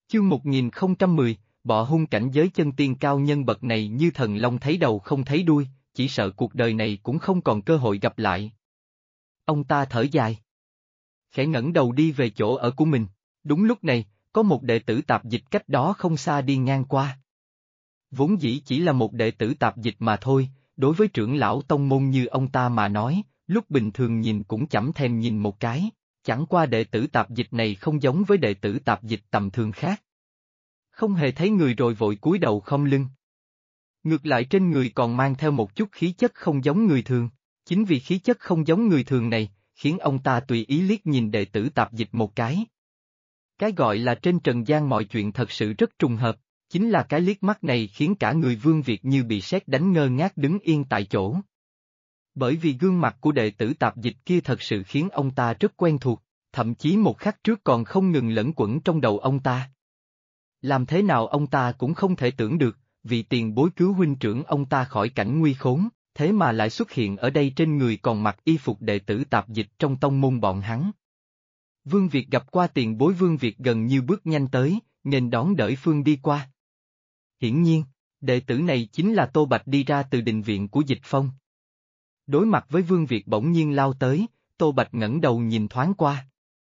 Chương 1010, bọ hung cảnh giới chân tiên cao nhân bậc này như thần long thấy đầu không thấy đuôi, chỉ sợ cuộc đời này cũng không còn cơ hội gặp lại. Ông ta thở dài. Khẽ ngẩng đầu đi về chỗ ở của mình. Đúng lúc này, có một đệ tử tạp dịch cách đó không xa đi ngang qua. Vốn dĩ chỉ là một đệ tử tạp dịch mà thôi, đối với trưởng lão tông môn như ông ta mà nói, lúc bình thường nhìn cũng chẳng thèm nhìn một cái, chẳng qua đệ tử tạp dịch này không giống với đệ tử tạp dịch tầm thường khác. Không hề thấy người rồi vội cúi đầu khom lưng. Ngược lại trên người còn mang theo một chút khí chất không giống người thường, chính vì khí chất không giống người thường này, khiến ông ta tùy ý liếc nhìn đệ tử tạp dịch một cái. Cái gọi là trên trần gian mọi chuyện thật sự rất trùng hợp, chính là cái liếc mắt này khiến cả người Vương Việt như bị sét đánh ngơ ngác đứng yên tại chỗ. Bởi vì gương mặt của đệ tử tạp dịch kia thật sự khiến ông ta rất quen thuộc, thậm chí một khắc trước còn không ngừng lẫn quẩn trong đầu ông ta. Làm thế nào ông ta cũng không thể tưởng được, vì tiền bối cứu huynh trưởng ông ta khỏi cảnh nguy khốn, thế mà lại xuất hiện ở đây trên người còn mặc y phục đệ tử tạp dịch trong tông môn bọn hắn. Vương Việt gặp qua tiền bối, Vương Việt gần như bước nhanh tới, nghênh đón đỡ phương đi qua. Hiển nhiên, đệ tử này chính là Tô Bạch đi ra từ đình viện của Dịch Phong. Đối mặt với Vương Việt bỗng nhiên lao tới, Tô Bạch ngẩng đầu nhìn thoáng qua.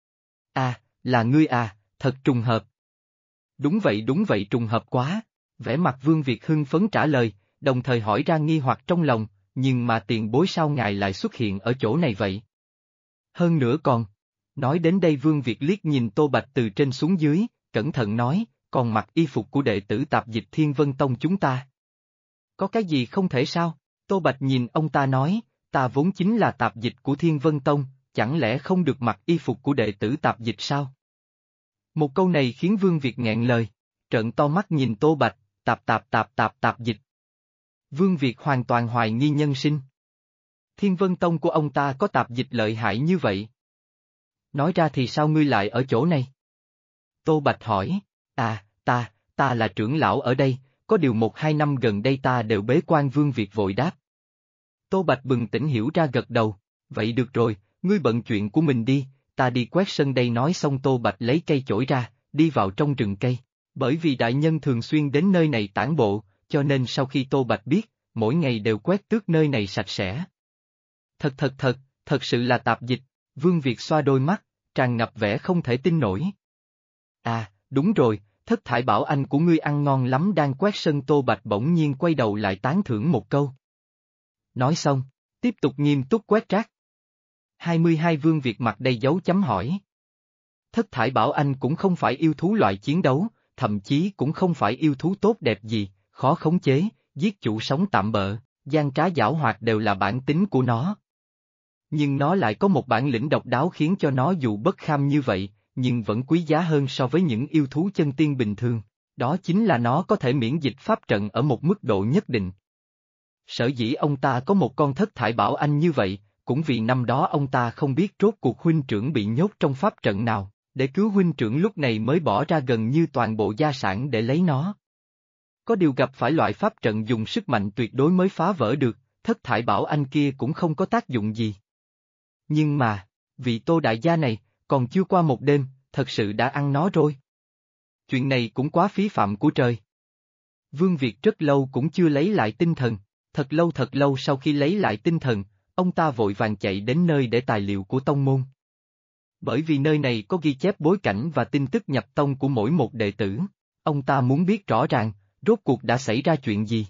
À, là ngươi à, thật trùng hợp. Đúng vậy trùng hợp quá. Vẻ mặt Vương Việt hưng phấn trả lời, đồng thời hỏi ra nghi hoặc trong lòng, nhưng mà tiền bối sao ngài lại xuất hiện ở chỗ này vậy? Hơn nữa còn, nói đến đây Vương Việt liếc nhìn Tô Bạch từ trên xuống dưới, cẩn thận nói, còn mặc y phục của đệ tử tạp dịch Thiên Vân Tông chúng ta. Có cái gì không thể sao? Tô Bạch nhìn ông ta nói, ta vốn chính là tạp dịch của Thiên Vân Tông, chẳng lẽ không được mặc y phục của đệ tử tạp dịch sao? Một câu này khiến Vương Việt nghẹn lời, trợn to mắt nhìn Tô Bạch, tạp dịch. Vương Việt hoàn toàn hoài nghi nhân sinh. Thiên Vân Tông của ông ta có tạp dịch lợi hại như vậy? Nói ra thì sao ngươi lại ở chỗ này? Tô Bạch hỏi, ta là trưởng lão ở đây, có điều 1-2 năm gần đây ta đều bế quan. Vương Việt vội đáp. Tô Bạch bừng tỉnh hiểu ra gật đầu, vậy được rồi, ngươi bận chuyện của mình đi, ta đi quét sân đây. Nói xong Tô Bạch lấy cây chổi ra, đi vào trong rừng cây, bởi vì đại nhân thường xuyên đến nơi này tản bộ, cho nên sau khi Tô Bạch biết, mỗi ngày đều quét tước nơi này sạch sẽ. Thật sự là tạp dịch. Vương Việt xoa đôi mắt, tràn ngập vẻ không thể tin nổi. À, đúng rồi, Thất Thải Bảo Anh của ngươi ăn ngon lắm. Đang quét sân Tô Bạch bỗng nhiên quay đầu lại tán thưởng một câu. Nói xong, tiếp tục nghiêm túc quét rác. 22 Vương Việt mặt đầy dấu chấm hỏi. Thất Thải Bảo Anh cũng không phải yêu thú loại chiến đấu, thậm chí cũng không phải yêu thú tốt đẹp gì, khó khống chế, giết chủ sống tạm bợ, gian trá giảo hoạt đều là bản tính của nó. Nhưng nó lại có một bản lĩnh độc đáo khiến cho nó dù bất kham như vậy, nhưng vẫn quý giá hơn so với những yêu thú chân tiên bình thường, đó chính là nó có thể miễn dịch pháp trận ở một mức độ nhất định. Sở dĩ ông ta có một con Thất Thải Bảo Anh như vậy, cũng vì năm đó ông ta không biết rốt cuộc huynh trưởng bị nhốt trong pháp trận nào, để cứu huynh trưởng lúc này mới bỏ ra gần như toàn bộ gia sản để lấy nó. Có điều gặp phải loại pháp trận dùng sức mạnh tuyệt đối mới phá vỡ được, Thất Thải Bảo Anh kia cũng không có tác dụng gì. Nhưng mà, vị Tô đại gia này, còn chưa qua một đêm, thật sự đã ăn nó rồi. Chuyện này cũng quá phí phạm của trời. Vương Việt rất lâu cũng chưa lấy lại tinh thần, thật lâu sau khi lấy lại tinh thần, ông ta vội vàng chạy đến nơi để tài liệu của tông môn. Bởi vì nơi này có ghi chép bối cảnh và tin tức nhập tông của mỗi một đệ tử, ông ta muốn biết rõ ràng, rốt cuộc đã xảy ra chuyện gì.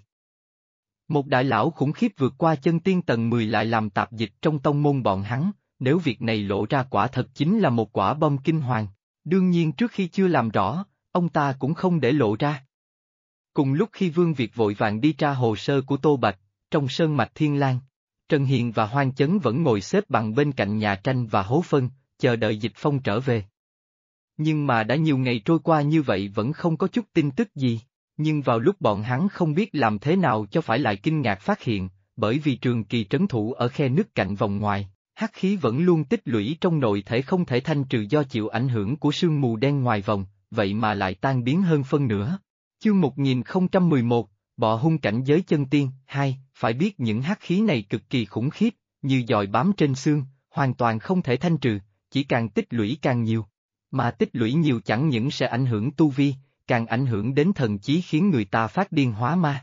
Một đại lão khủng khiếp vượt qua chân tiên tầng 10 lại làm tạp dịch trong tông môn bọn hắn, nếu việc này lộ ra quả thật chính là một quả bom kinh hoàng, đương nhiên trước khi chưa làm rõ, ông ta cũng không để lộ ra. Cùng lúc khi Vương Việt vội vàng đi tra hồ sơ của Tô Bạch, trong sơn mạch Thiên Lang, Trần Hiền và Hoang Chấn vẫn ngồi xếp bằng bên cạnh nhà tranh và hố phân, chờ đợi Dịch Phong trở về. Nhưng mà đã nhiều ngày trôi qua như vậy vẫn không có chút tin tức gì, nhưng vào lúc bọn hắn không biết làm thế nào cho phải lại kinh ngạc phát hiện, bởi vì Trường Kỳ trấn thủ ở khe nứt cạnh vòng ngoài, hắc khí vẫn luôn tích lũy trong nội thể không thể thanh trừ do chịu ảnh hưởng của sương mù đen ngoài vòng, vậy mà lại tan biến hơn phân nửa. Chương 1011, Bọ hung cảnh giới chân tiên, 2, phải biết những hắc khí này cực kỳ khủng khiếp, như dòi bám trên xương, hoàn toàn không thể thanh trừ, chỉ càng tích lũy càng nhiều. Mà tích lũy nhiều chẳng những sẽ ảnh hưởng tu vi, càng ảnh hưởng đến thần trí khiến người ta phát điên hóa ma.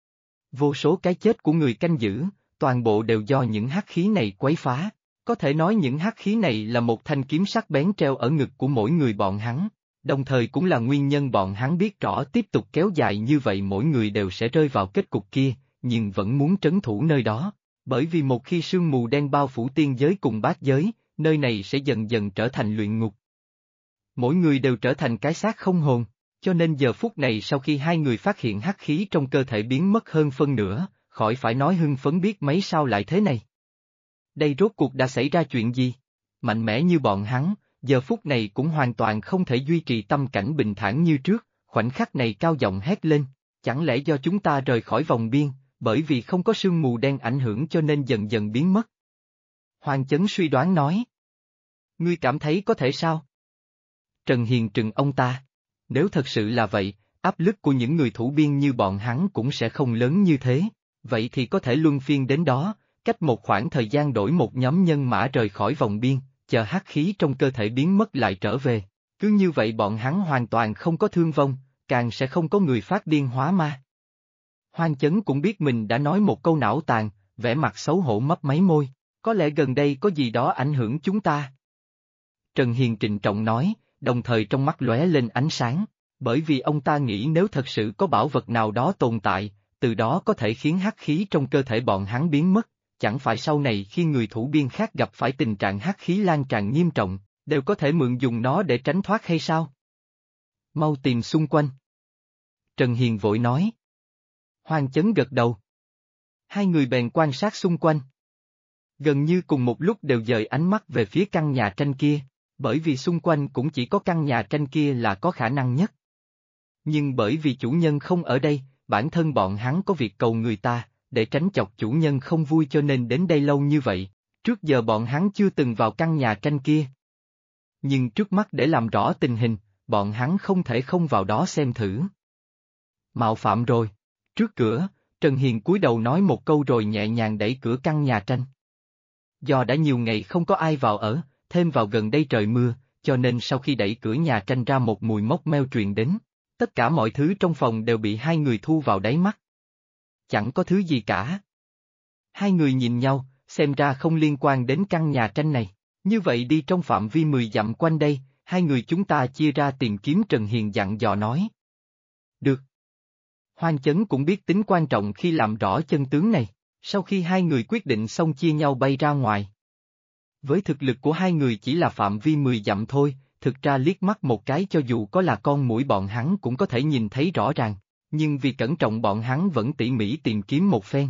Vô số cái chết của người canh giữ, toàn bộ đều do những hắc khí này quấy phá. Có thể nói những hắc khí này là một thanh kiếm sắc bén treo ở ngực của mỗi người bọn hắn, đồng thời cũng là nguyên nhân bọn hắn biết rõ tiếp tục kéo dài như vậy mỗi người đều sẽ rơi vào kết cục kia, nhưng vẫn muốn trấn thủ nơi đó, bởi vì một khi sương mù đen bao phủ tiên giới cùng bát giới, nơi này sẽ dần dần trở thành luyện ngục. Mỗi người đều trở thành cái xác không hồn, cho nên giờ phút này sau khi hai người phát hiện hắc khí trong cơ thể biến mất hơn phân nửa, khỏi phải nói hưng phấn biết mấy sao lại thế này. Đây rốt cuộc đã xảy ra chuyện gì? Mạnh mẽ như bọn hắn, giờ phút này cũng hoàn toàn không thể duy trì tâm cảnh bình thản như trước, khoảnh khắc này cao giọng hét lên, chẳng lẽ do chúng ta rời khỏi vòng biên, bởi vì không có sương mù đen ảnh hưởng cho nên dần dần biến mất. Hoàng Chấn suy đoán nói. Ngươi cảm thấy có thể sao? Trần Hiền trừng ông ta. Nếu thật sự là vậy, áp lực của những người thủ biên như bọn hắn cũng sẽ không lớn như thế, vậy thì có thể luân phiên đến đó, cách một khoảng thời gian đổi một nhóm nhân mã rời khỏi vòng biên, chờ hắc khí trong cơ thể biến mất lại trở về. Cứ như vậy bọn hắn hoàn toàn không có thương vong, càng sẽ không có người phát điên hóa ma. Hoàng Chấn cũng biết mình đã nói một câu não tàn, vẻ mặt xấu hổ mấp máy môi, có lẽ gần đây có gì đó ảnh hưởng chúng ta. Trần Hiền trịnh trọng nói, đồng thời trong mắt lóe lên ánh sáng, bởi vì ông ta nghĩ nếu thật sự có bảo vật nào đó tồn tại, từ đó có thể khiến hắc khí trong cơ thể bọn hắn biến mất, chẳng phải sau này khi người thủ biên khác gặp phải tình trạng hắc khí lan tràn nghiêm trọng, đều có thể mượn dùng nó để tránh thoát hay sao? Mau tìm xung quanh. Trần Hiền vội nói. Hoàng Chấn gật đầu. Hai người bèn quan sát xung quanh. Gần như cùng một lúc đều dời ánh mắt về phía căn nhà tranh kia, bởi vì xung quanh cũng chỉ có căn nhà tranh kia là có khả năng nhất. Nhưng bởi vì chủ nhân không ở đây, bản thân bọn hắn có việc cầu người ta, để tránh chọc chủ nhân không vui cho nên đến đây lâu như vậy, trước giờ bọn hắn chưa từng vào căn nhà tranh kia. Nhưng trước mắt để làm rõ tình hình, bọn hắn không thể không vào đó xem thử. Mạo phạm rồi. Trước cửa, Trần Hiền cúi đầu nói một câu rồi nhẹ nhàng đẩy cửa căn nhà tranh. Do đã nhiều ngày không có ai vào ở, thêm vào gần đây trời mưa, cho nên sau khi đẩy cửa nhà tranh ra một mùi mốc meo truyền đến. Tất cả mọi thứ trong phòng đều bị hai người thu vào đáy mắt. Chẳng có thứ gì cả. Hai người nhìn nhau, xem ra không liên quan đến căn nhà tranh này. Như vậy đi trong phạm vi 10 dặm quanh đây, hai người chúng ta chia ra tìm kiếm. Trần Hiền dặn dò nói. Được. Hoàng Chấn cũng biết tính quan trọng khi làm rõ chân tướng này, sau khi hai người quyết định xong chia nhau bay ra ngoài. Với thực lực của hai người chỉ là phạm vi 10 dặm thôi, thực ra liếc mắt một cái cho dù có là con muỗi bọn hắn cũng có thể nhìn thấy rõ ràng, nhưng vì cẩn trọng bọn hắn vẫn tỉ mỉ tìm kiếm một phen.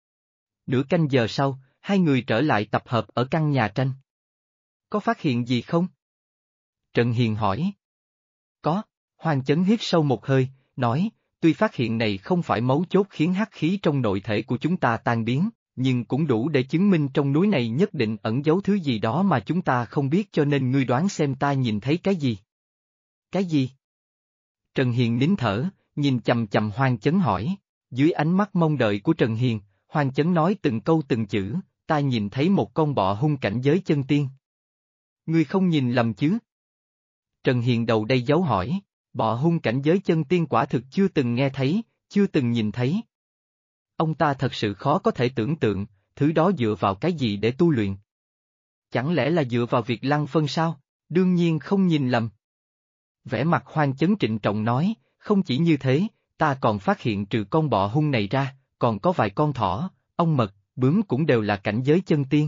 Nửa canh giờ sau, hai người trở lại tập hợp ở căn nhà tranh. Có phát hiện gì không? Trần Hiền hỏi. Có, Hoàng Chấn hít sâu một hơi, nói, tuy phát hiện này không phải mấu chốt khiến hắc khí trong nội thể của chúng ta tan biến, nhưng cũng đủ để chứng minh trong núi này nhất định ẩn giấu thứ gì đó mà chúng ta không biết cho nên ngươi đoán xem ta nhìn thấy cái gì? Cái gì? Trần Hiền nín thở, nhìn chầm chầm Hoàng Chấn hỏi, dưới ánh mắt mong đợi của Trần Hiền, Hoàng Chấn nói từng câu từng chữ, ta nhìn thấy một con bọ hung cảnh giới chân tiên. Ngươi không nhìn lầm chứ? Trần Hiền đầu đây dấu hỏi, bọ hung cảnh giới chân tiên quả thực chưa từng nghe thấy, chưa từng nhìn thấy. Ông ta thật sự khó có thể tưởng tượng, thứ đó dựa vào cái gì để tu luyện. Chẳng lẽ là dựa vào việc lăng phân sao? Đương nhiên không nhìn lầm. Vẻ mặt Hoàng Chấn trịnh trọng nói, không chỉ như thế, ta còn phát hiện trừ con bọ hung này ra, còn có vài con thỏ, ong mật, bướm cũng đều là cảnh giới chân tiên.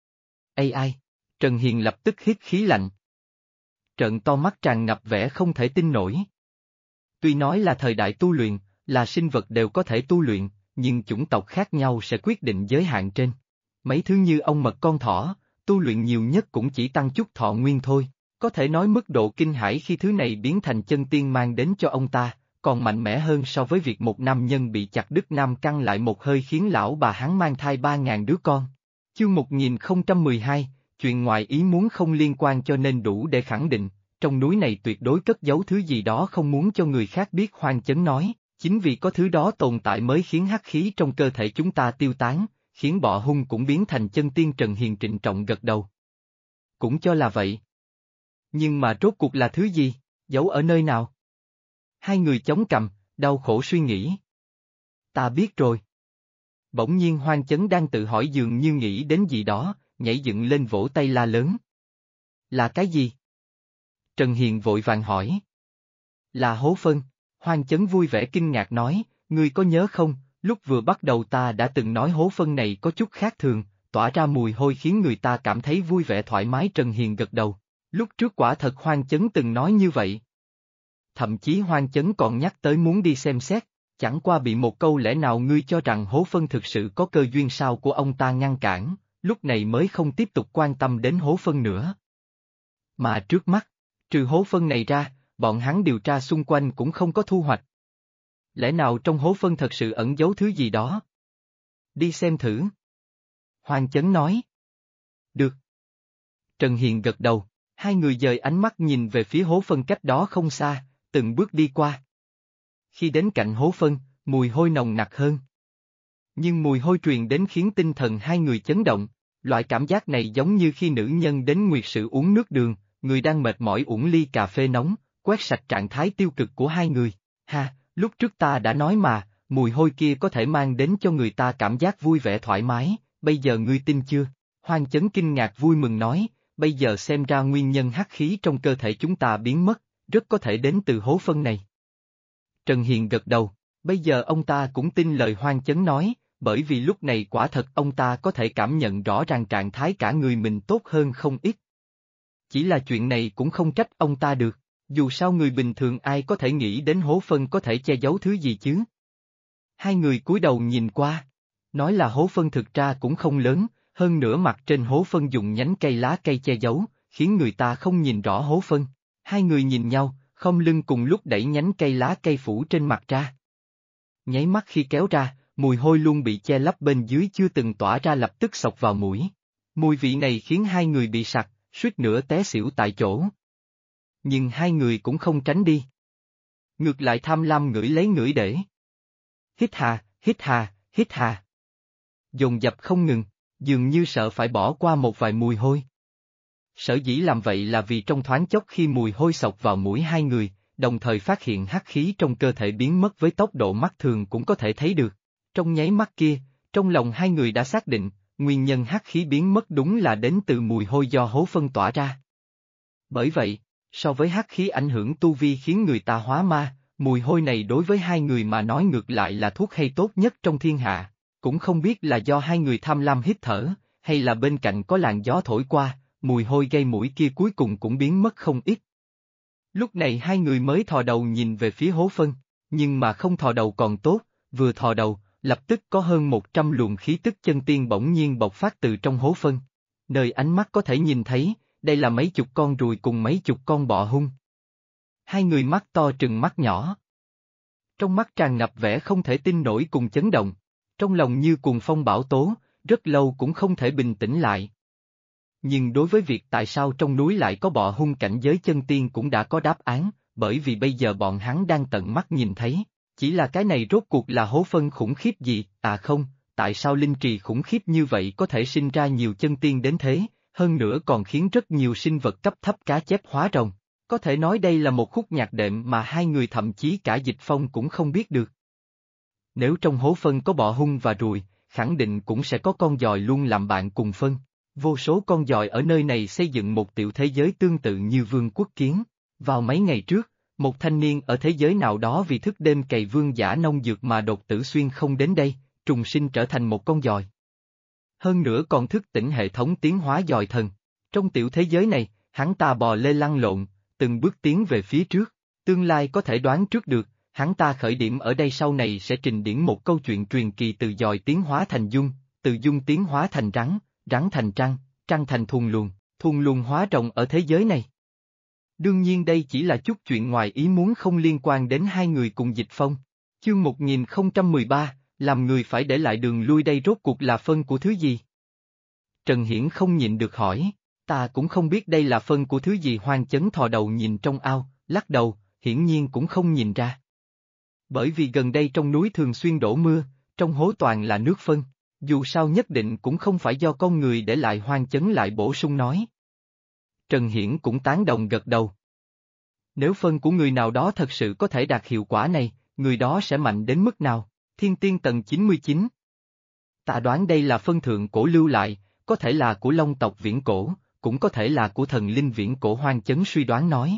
Ai? Trần Hiền lập tức hít khí lạnh. Trợn to mắt tràn ngập vẻ không thể tin nổi. Tuy nói là thời đại tu luyện, là sinh vật đều có thể tu luyện, nhưng chủng tộc khác nhau sẽ quyết định giới hạn trên. Mấy thứ như ong mật con thỏ, tu luyện nhiều nhất cũng chỉ tăng chút thọ nguyên thôi, có thể nói mức độ kinh hãi khi thứ này biến thành chân tiên mang đến cho ông ta, còn mạnh mẽ hơn so với việc một nam nhân bị chặt đứt nam căn lại một hơi khiến lão bà hắn mang thai 3.000 đứa con. Chương 1012, chuyện ngoài ý muốn không liên quan cho nên đủ để khẳng định, trong núi này tuyệt đối cất giấu thứ gì đó không muốn cho người khác biết. Hoàng Chấn nói, chính vì có thứ đó tồn tại mới khiến hắc khí trong cơ thể chúng ta tiêu tán, khiến bọ hung cũng biến thành chân tiên. Trần Hiền trịnh trọng gật đầu. Cũng cho là vậy. Nhưng mà rốt cuộc là thứ gì, giấu ở nơi nào? Hai người chống cằm, đau khổ suy nghĩ. Ta biết rồi. Bỗng nhiên Hoang Chấn đang tự hỏi dường như nghĩ đến gì đó, nhảy dựng lên vỗ tay la lớn. Là cái gì? Trần Hiền vội vàng hỏi. Là hố phân. Hoang Chấn vui vẻ kinh ngạc nói, ngươi có nhớ không, lúc vừa bắt đầu ta đã từng nói hố phân này có chút khác thường, tỏa ra mùi hôi khiến người ta cảm thấy vui vẻ thoải mái. Trần Hiền gật đầu. Lúc trước quả thật Hoang Chấn từng nói như vậy. Thậm chí Hoang Chấn còn nhắc tới muốn đi xem xét, chẳng qua bị một câu lẽ nào ngươi cho rằng hố phân thực sự có cơ duyên sao của ông ta ngăn cản, lúc này mới không tiếp tục quan tâm đến hố phân nữa. Mà trước mắt, trừ hố phân này ra, bọn hắn điều tra xung quanh cũng không có thu hoạch. Lẽ nào trong hố phân thật sự ẩn giấu thứ gì đó? Đi xem thử. Hoang Chấn nói. Được. Trần Hiền gật đầu, hai người dời ánh mắt nhìn về phía hố phân cách đó không xa, từng bước đi qua. Khi đến cạnh hố phân, mùi hôi nồng nặc hơn. Nhưng mùi hôi truyền đến khiến tinh thần hai người chấn động, loại cảm giác này giống như khi nữ nhân đến nguyệt sự uống nước đường, người đang mệt mỏi uống ly cà phê nóng, quét sạch trạng thái tiêu cực của hai người. Ha, lúc trước ta đã nói mà, mùi hôi kia có thể mang đến cho người ta cảm giác vui vẻ thoải mái, bây giờ ngươi tin chưa? Hoang Chấn kinh ngạc vui mừng nói, bây giờ xem ra nguyên nhân hắc khí trong cơ thể chúng ta biến mất, rất có thể đến từ hố phân này. Trần Hiền gật đầu, bây giờ ông ta cũng tin lời Hoang Chấn nói, bởi vì lúc này quả thật ông ta có thể cảm nhận rõ ràng trạng thái cả người mình tốt hơn không ít. Chỉ là chuyện này cũng không trách ông ta được, dù sao người bình thường ai có thể nghĩ đến hố phân có thể che giấu thứ gì chứ. Hai người cúi đầu nhìn qua, nói là hố phân thực ra cũng không lớn, hơn nữa mặt trên hố phân dùng nhánh cây lá cây che giấu, khiến người ta không nhìn rõ hố phân. Hai người nhìn nhau, không lưng cùng lúc đẩy nhánh cây lá cây phủ trên mặt ra. Nháy mắt khi kéo ra, mùi hôi luôn bị che lấp bên dưới chưa từng tỏa ra lập tức xộc vào mũi. Mùi vị này khiến hai người bị sặc, suýt nữa té xỉu tại chỗ. Nhưng hai người cũng không tránh đi. Ngược lại tham lam ngửi lấy ngửi để. Hít hà, hít hà, hít hà. Dồn dập không ngừng, dường như sợ phải bỏ qua một vài mùi hôi. Sở dĩ làm vậy là vì trong thoáng chốc khi mùi hôi xộc vào mũi hai người, đồng thời phát hiện hắc khí trong cơ thể biến mất với tốc độ mắt thường cũng có thể thấy được. Trong nháy mắt kia, trong lòng hai người đã xác định, nguyên nhân hắc khí biến mất đúng là đến từ mùi hôi do hố phân tỏa ra. Bởi vậy, so với hắc khí ảnh hưởng tu vi khiến người ta hóa ma, mùi hôi này đối với hai người mà nói ngược lại là thuốc hay tốt nhất trong thiên hạ, cũng không biết là do hai người tham lam hít thở, hay là bên cạnh có làn gió thổi qua, mùi hôi gây mũi kia cuối cùng cũng biến mất không ít. Lúc này hai người mới thò đầu nhìn về phía hố phân, nhưng mà không thò đầu còn tốt, vừa thò đầu, lập tức có hơn 100 luồng khí tức chân tiên bỗng nhiên bộc phát từ trong hố phân. Nơi ánh mắt có thể nhìn thấy, đây là mấy chục con ruồi cùng mấy chục con bọ hung. Hai người mắt to trừng mắt nhỏ. Trong mắt tràn ngập vẻ không thể tin nổi cùng chấn động, trong lòng như cuồng phong bão tố, rất lâu cũng không thể bình tĩnh lại. Nhưng đối với việc tại sao trong núi lại có bọ hung cảnh giới chân tiên cũng đã có đáp án, bởi vì bây giờ bọn hắn đang tận mắt nhìn thấy, chỉ là cái này rốt cuộc là hố phân khủng khiếp gì, à không, tại sao linh trì khủng khiếp như vậy có thể sinh ra nhiều chân tiên đến thế, hơn nữa còn khiến rất nhiều sinh vật cấp thấp cá chép hóa rồng. Có thể nói đây là một khúc nhạc đệm mà hai người thậm chí cả Dịch Phong cũng không biết được. Nếu trong hố phân có bọ hung và ruồi, khẳng định cũng sẽ có con giòi luôn làm bạn cùng phân. Vô số con giòi ở nơi này xây dựng một tiểu thế giới tương tự như vương quốc kiến. Vào mấy ngày trước, một thanh niên ở thế giới nào đó vì thức đêm cày vương giả nông dược mà đột tử xuyên không đến đây, trùng sinh trở thành một con giòi. Hơn nữa còn thức tỉnh hệ thống tiến hóa giòi thần. Trong tiểu thế giới này, hắn ta bò lê lăn lộn, từng bước tiến về phía trước, tương lai có thể đoán trước được, hắn ta khởi điểm ở đây sau này sẽ trình diễn một câu chuyện truyền kỳ từ giòi tiến hóa thành dung, từ dung tiến hóa thành rắn, rắn thành trăng, trăng thành thuần luồng hóa rồng ở thế giới này. Đương nhiên đây chỉ là chút chuyện ngoài ý muốn không liên quan đến hai người cùng Dịch Phong. Chương 1013, làm người phải để lại đường lui đây rốt cuộc là phân của thứ gì? Trần Hiển không nhịn được hỏi, ta cũng không biết đây là phân của thứ gì. Hoang Chấn thò đầu nhìn trong ao, lắc đầu, hiển nhiên cũng không nhìn ra. Bởi vì gần đây trong núi thường xuyên đổ mưa, trong hố toàn là nước phân, dù sao nhất định cũng không phải do con người để lại. Hoang Chấn lại bổ sung nói. Trần Hiển cũng tán đồng gật đầu. Nếu phân của người nào đó thật sự có thể đạt hiệu quả này, người đó sẽ mạnh đến mức nào? Thiên tiên tầng 99. Ta đoán đây là phân thượng cổ lưu lại, có thể là của Long tộc viễn cổ, cũng có thể là của thần linh viễn cổ. Hoang Chấn suy đoán nói.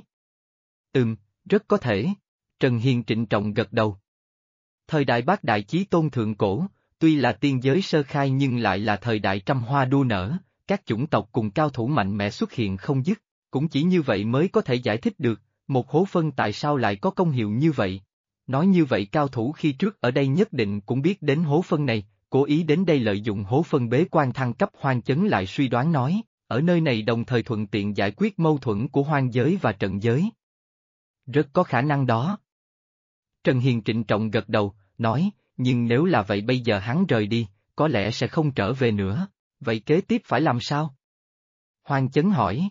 Rất có thể. Trần Hiền trịnh trọng gật đầu. Thời đại Bát Đại Chí Tôn thượng cổ, tuy là tiên giới sơ khai nhưng lại là thời đại trăm hoa đua nở, các chủng tộc cùng cao thủ mạnh mẽ xuất hiện không dứt, cũng chỉ như vậy mới có thể giải thích được, một hố phân tại sao lại có công hiệu như vậy. Nói như vậy cao thủ khi trước ở đây nhất định cũng biết đến hố phân này, cố ý đến đây lợi dụng hố phân bế quan thăng cấp. Hoang Chấn lại suy đoán nói, ở nơi này đồng thời thuận tiện giải quyết mâu thuẫn của hoang giới và trận giới. Rất có khả năng đó. Trần Hiền trịnh trọng gật đầu, nói, nhưng nếu là vậy bây giờ hắn rời đi, có lẽ sẽ không trở về nữa, vậy kế tiếp phải làm sao? Hoang Chấn hỏi.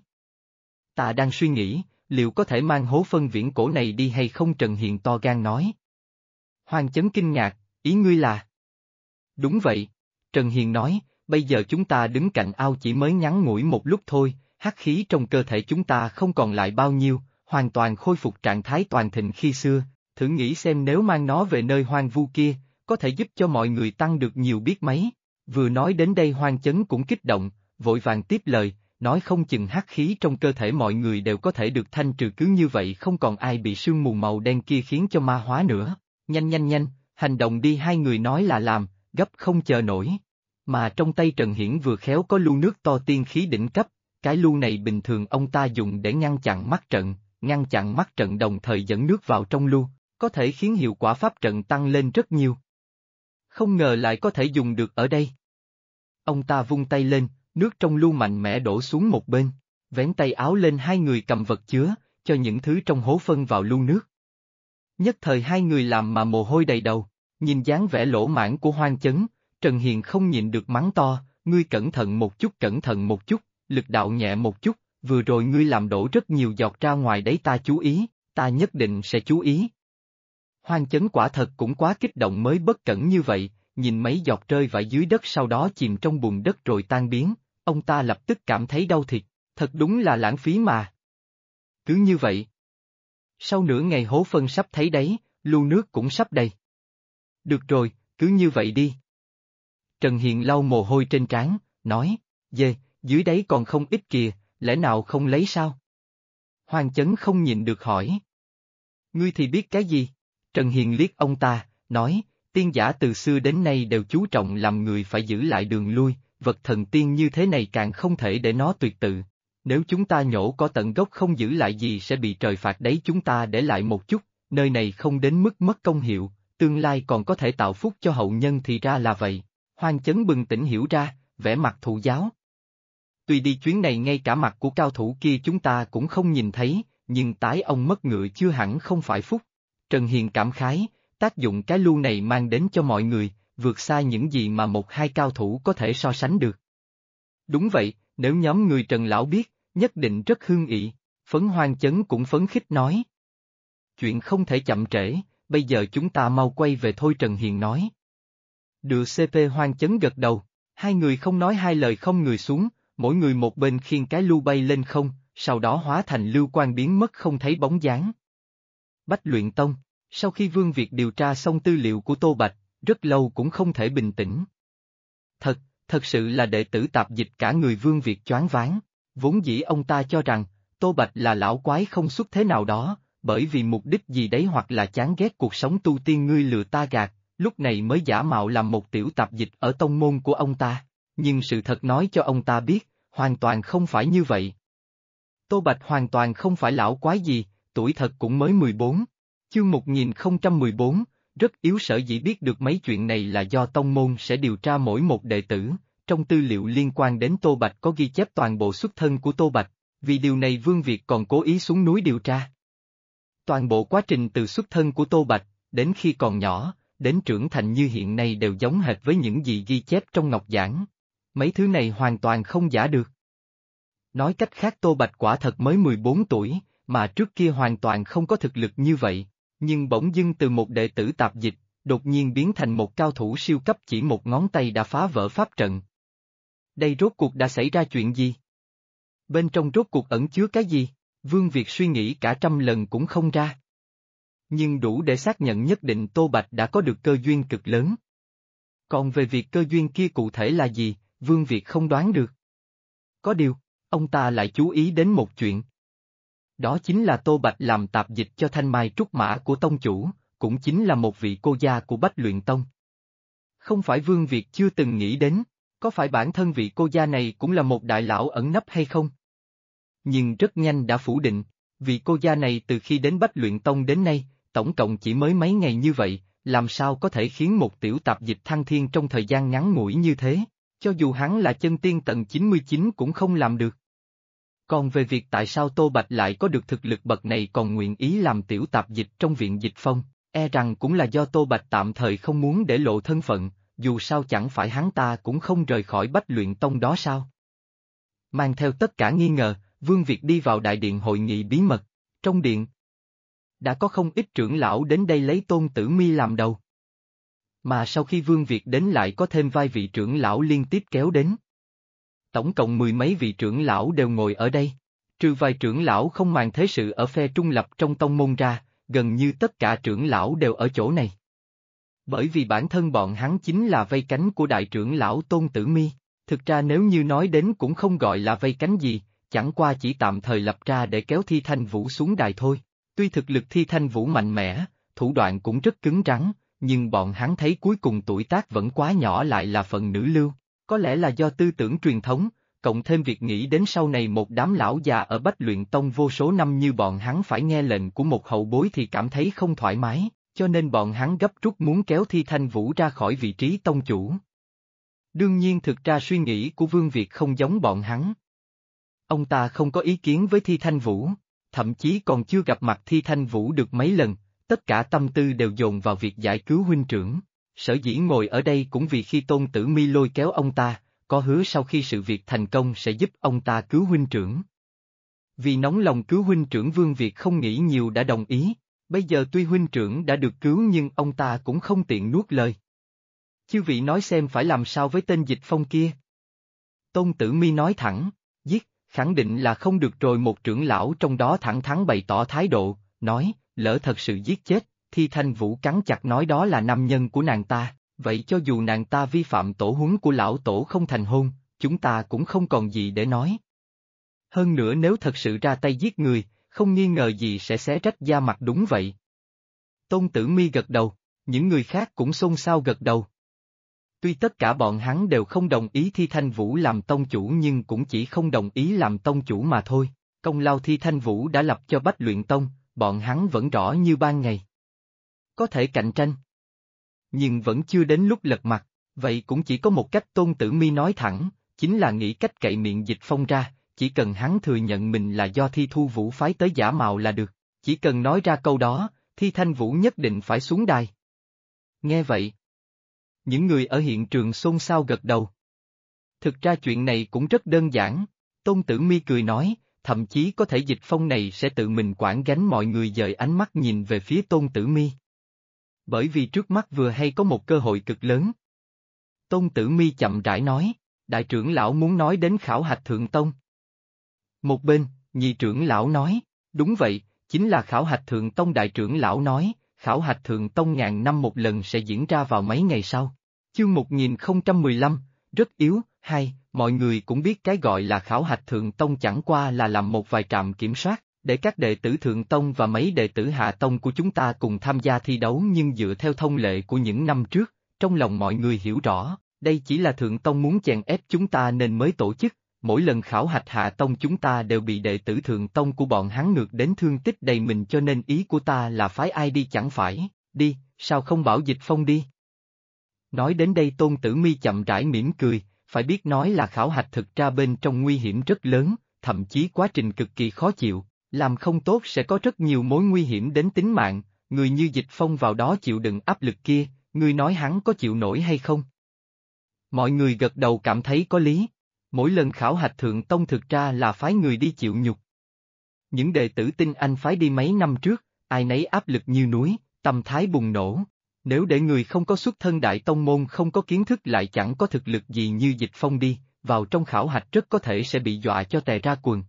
Ta đang suy nghĩ, liệu có thể mang hố phân viễn cổ này đi hay không? Trần Hiền to gan nói. Hoang Chấn kinh ngạc, ý ngươi là? Đúng vậy, Trần Hiền nói, bây giờ chúng ta đứng cạnh ao chỉ mới ngắn ngủi một lúc thôi, hắc khí trong cơ thể chúng ta không còn lại bao nhiêu, hoàn toàn khôi phục trạng thái toàn thịnh khi xưa, thử nghĩ xem nếu mang nó về nơi hoang vu kia, có thể giúp cho mọi người tăng được nhiều biết mấy. Vừa nói đến đây Hoang Chấn cũng kích động, vội vàng tiếp lời, nói không chừng hắc khí trong cơ thể mọi người đều có thể được thanh trừ, cứ như vậy không còn ai bị sương mù màu đen kia khiến cho ma hóa nữa. Nhanh, hành động đi. Hai người nói là làm, gấp không chờ nổi. Mà trong tay Trần Hiển vừa khéo có lu nước to tiên khí đỉnh cấp, cái lu này bình thường ông ta dùng để ngăn chặn mắt trận đồng thời dẫn nước vào trong lu, có thể khiến hiệu quả pháp trận tăng lên rất nhiều. Không ngờ lại có thể dùng được ở đây. Ông ta vung tay lên, nước trong lu mạnh mẽ đổ xuống một bên, vén tay áo lên. Hai người cầm vật chứa, cho những thứ trong hố phân vào lu nước. Nhất thời hai người làm mà mồ hôi đầy đầu, nhìn dáng vẻ lỗ mãn của Hoang Chấn, Trần Hiền không nhịn được mắng to, ngươi cẩn thận một chút, lực đạo nhẹ một chút, vừa rồi ngươi làm đổ rất nhiều giọt ra ngoài đấy. Ta chú ý, ta nhất định sẽ chú ý. Hoang Chấn quả thật cũng quá kích động mới bất cẩn như vậy, nhìn mấy giọt rơi vãi dưới đất sau đó chìm trong bùn đất rồi tan biến, ông ta lập tức cảm thấy đau thịt, thật đúng là lãng phí mà. Cứ như vậy. Sau nửa ngày hố phân sắp thấy đấy, lu nước cũng sắp đầy. Được rồi, cứ như vậy đi. Trần Hiền lau mồ hôi trên trán, nói, dưới đấy còn không ít kìa, lẽ nào không lấy sao? Hoang Chấn không nhịn được hỏi. Ngươi thì biết cái gì? Trần Hiền liếc ông ta, nói, tiên giả từ xưa đến nay đều chú trọng làm người phải giữ lại đường lui, vật thần tiên như thế này càng không thể để nó tuyệt tự. Nếu chúng ta nhổ cỏ tận gốc không giữ lại gì sẽ bị trời phạt đấy. Chúng ta để lại một chút, nơi này không đến mức mất công hiệu, tương lai còn có thể tạo phúc cho hậu nhân. Thì ra là vậy. Hoang Chấn bừng tỉnh hiểu ra, vẻ mặt thụ giáo. Tuy đi chuyến này ngay cả mặt của cao thủ kia chúng ta cũng không nhìn thấy, nhưng tái ông mất ngựa chưa hẳn không phải phúc. Trần Hiền cảm khái, tác dụng cái lu này mang đến cho mọi người, vượt xa những gì mà một hai cao thủ có thể so sánh được. Đúng vậy, nếu nhóm người Trần Lão biết, nhất định rất hương ị. Hoang Chấn cũng phấn khích nói. Chuyện không thể chậm trễ, bây giờ chúng ta mau quay về thôi. Trần Hiền nói. Được. Hoang Chấn gật đầu, hai người không nói hai lời không người xuống, mỗi người một bên khiêng cái lu bay lên không, sau đó hóa thành lưu quang biến mất không thấy bóng dáng. Bách Luyện Tông, sau khi Vương Việt điều tra xong tư liệu của Tô Bạch, rất lâu cũng không thể bình tĩnh. Thật sự là đệ tử tạp dịch. Cả người Vương Việt choáng váng, vốn dĩ ông ta cho rằng, Tô Bạch là lão quái không xuất thế nào đó, bởi vì mục đích gì đấy hoặc là chán ghét cuộc sống tu tiên ngươi lừa ta gạt, lúc này mới giả mạo làm một tiểu tạp dịch ở tông môn của ông ta, nhưng sự thật nói cho ông ta biết, hoàn toàn không phải như vậy. Tô Bạch hoàn toàn không phải lão quái gì, tuổi thật cũng mới 14. Chương 1014, rất yếu. Sở dĩ biết được mấy chuyện này là do tông môn sẽ điều tra mỗi một đệ tử, trong tư liệu liên quan đến Tô Bạch có ghi chép toàn bộ xuất thân của Tô Bạch, vì điều này Vương Việt còn cố ý xuống núi điều tra. Toàn bộ quá trình từ xuất thân của Tô Bạch, đến khi còn nhỏ, đến trưởng thành như hiện nay đều giống hệt với những gì ghi chép trong ngọc giảng. Mấy thứ này hoàn toàn không giả được. Nói cách khác Tô Bạch quả thật mới 14 tuổi, mà trước kia hoàn toàn không có thực lực như vậy, nhưng bỗng dưng từ một đệ tử tạp dịch, đột nhiên biến thành một cao thủ siêu cấp chỉ một ngón tay đã phá vỡ pháp trận. Đây rốt cuộc đã xảy ra chuyện gì? Bên trong rốt cuộc ẩn chứa cái gì? Vương Việt suy nghĩ cả trăm lần cũng không ra. Nhưng đủ để xác nhận nhất định Tô Bạch đã có được cơ duyên cực lớn. Còn về việc cơ duyên kia cụ thể là gì, Vương Việt không đoán được. Có điều, ông ta lại chú ý đến một chuyện. Đó chính là Tô Bạch làm tạp dịch cho thanh mai trúc mã của tông chủ, cũng chính là một vị cô gia của Bách Luyện Tông. Không phải Vương Việt chưa từng nghĩ đến, có phải bản thân vị cô gia này cũng là một đại lão ẩn nấp hay không? Nhưng rất nhanh đã phủ định, vị cô gia này từ khi đến Bách Luyện Tông đến nay, tổng cộng chỉ mới mấy ngày như vậy, làm sao có thể khiến một tiểu tạp dịch thăng thiên trong thời gian ngắn ngủi như thế, cho dù hắn là chân tiên tầng 99 cũng không làm được. Còn về việc tại sao Tô Bạch lại có được thực lực bậc này còn nguyện ý làm tiểu tạp dịch trong viện dịch phong, e rằng cũng là do Tô Bạch tạm thời không muốn để lộ thân phận, dù sao chẳng phải hắn ta cũng không rời khỏi Bách Luyện Tông đó sao. Mang theo tất cả nghi ngờ, Vương Việt đi vào đại điện hội nghị bí mật. Trong điện, đã có không ít trưởng lão đến đây lấy Tôn Tử Mi làm đầu. Mà sau khi Vương Việt đến lại có thêm vài vị trưởng lão liên tiếp kéo đến. Tổng cộng mười mấy vị trưởng lão đều ngồi ở đây. Trừ vài trưởng lão không màng thế sự ở phe trung lập trong tông môn ra, gần như tất cả trưởng lão đều ở chỗ này. Bởi vì bản thân bọn hắn chính là vây cánh của đại trưởng lão Tôn Tử Mi. Thực ra nếu như nói đến cũng không gọi là vây cánh gì, chẳng qua chỉ tạm thời lập ra để kéo Thi Thanh Vũ xuống đài thôi. Tuy thực lực Thi Thanh Vũ mạnh mẽ, thủ đoạn cũng rất cứng rắn, nhưng bọn hắn thấy cuối cùng tuổi tác vẫn quá nhỏ lại là phần nữ lưu. Có lẽ là do tư tưởng truyền thống, cộng thêm việc nghĩ đến sau này một đám lão già ở Bách Luyện Tông vô số năm như bọn hắn phải nghe lệnh của một hậu bối thì cảm thấy không thoải mái, cho nên bọn hắn gấp rút muốn kéo Thi Thanh Vũ ra khỏi vị trí tông chủ. Đương nhiên thực ra suy nghĩ của Vương Việt không giống bọn hắn. Ông ta không có ý kiến với Thi Thanh Vũ, thậm chí còn chưa gặp mặt Thi Thanh Vũ được mấy lần, tất cả tâm tư đều dồn vào việc giải cứu huynh trưởng. Sở dĩ ngồi ở đây cũng vì khi Tôn Tử Mi lôi kéo ông ta, có hứa sau khi sự việc thành công sẽ giúp ông ta cứu huynh trưởng. Vì nóng lòng cứu huynh trưởng Vương Việt không nghĩ nhiều đã đồng ý, bây giờ tuy huynh trưởng đã được cứu nhưng ông ta cũng không tiện nuốt lời. Chư vị nói xem phải làm sao với tên Dịch Phong kia. Tôn Tử Mi nói thẳng, giết, khẳng định là không được rồi. Một trưởng lão trong đó thẳng thắn bày tỏ thái độ, nói, lỡ thật sự giết chết, Thi Thanh Vũ cắn chặt nói đó là nam nhân của nàng ta, vậy cho dù nàng ta vi phạm tổ huấn của lão tổ không thành hôn, chúng ta cũng không còn gì để nói. Hơn nữa nếu thật sự ra tay giết người, không nghi ngờ gì sẽ xé rách da mặt đúng vậy. Tôn Tử Mi gật đầu, những người khác cũng xôn xao gật đầu. Tuy tất cả bọn hắn đều không đồng ý Thi Thanh Vũ làm tông chủ nhưng cũng chỉ không đồng ý làm tông chủ mà thôi, công lao Thi Thanh Vũ đã lập cho Bách Luyện Tông, bọn hắn vẫn rõ như ban ngày. Có thể cạnh tranh. Nhưng vẫn chưa đến lúc lật mặt, vậy cũng chỉ có một cách. Tôn Tử Mi nói thẳng, chính là nghĩ cách cậy miệng Dịch Phong ra, chỉ cần hắn thừa nhận mình là do Thi Thu Vũ phái tới giả mạo là được, chỉ cần nói ra câu đó, Thi Thanh Vũ nhất định phải xuống đài. Nghe vậy, những người ở hiện trường xôn xao gật đầu. Thực ra chuyện này cũng rất đơn giản, Tôn Tử Mi cười nói, thậm chí có thể Dịch Phong này sẽ tự mình quản gánh. Mọi người dời ánh mắt nhìn về phía Tôn Tử Mi. Bởi vì trước mắt vừa hay có một cơ hội cực lớn. Tôn Tử Mi chậm rãi nói, đại trưởng lão muốn nói đến khảo hạch thượng tông. Một bên, nhị trưởng lão nói, đúng vậy, chính là khảo hạch thượng tông. Đại trưởng lão nói, khảo hạch thượng tông ngàn năm một lần sẽ diễn ra vào mấy ngày sau. Chương 1015, rất yếu. Hai, mọi người cũng biết cái gọi là khảo hạch thượng tông chẳng qua là làm một vài trạm kiểm soát, để các đệ tử thượng tông và mấy đệ tử hạ tông của chúng ta cùng tham gia thi đấu, nhưng dựa theo thông lệ của những năm trước, trong lòng mọi người hiểu rõ, đây chỉ là thượng tông muốn chèn ép chúng ta nên mới tổ chức. Mỗi lần khảo hạch hạ tông chúng ta đều bị đệ tử thượng tông của bọn hắn ngược đến thương tích đầy mình, cho nên ý của ta là phái ai đi chẳng phải, đi, sao không bảo Dịch Phong đi. Nói đến đây Tôn Tử Mi chậm rãi mỉm cười, phải biết nói là khảo hạch thực ra bên trong nguy hiểm rất lớn, thậm chí quá trình cực kỳ khó chịu, làm không tốt sẽ có rất nhiều mối nguy hiểm đến tính mạng, người như Dịch Phong vào đó chịu đựng áp lực kia, ngươi nói hắn có chịu nổi hay không? Mọi người gật đầu cảm thấy có lý. Mỗi lần khảo hạch thượng tông thực ra là phái người đi chịu nhục. Những đệ tử tinh anh phái đi mấy năm trước, ai nấy áp lực như núi, tâm thái bùng nổ. Nếu để người không có xuất thân đại tông môn, không có kiến thức lại chẳng có thực lực gì như Dịch Phong đi, vào trong khảo hạch rất có thể sẽ bị dọa cho tè ra quần.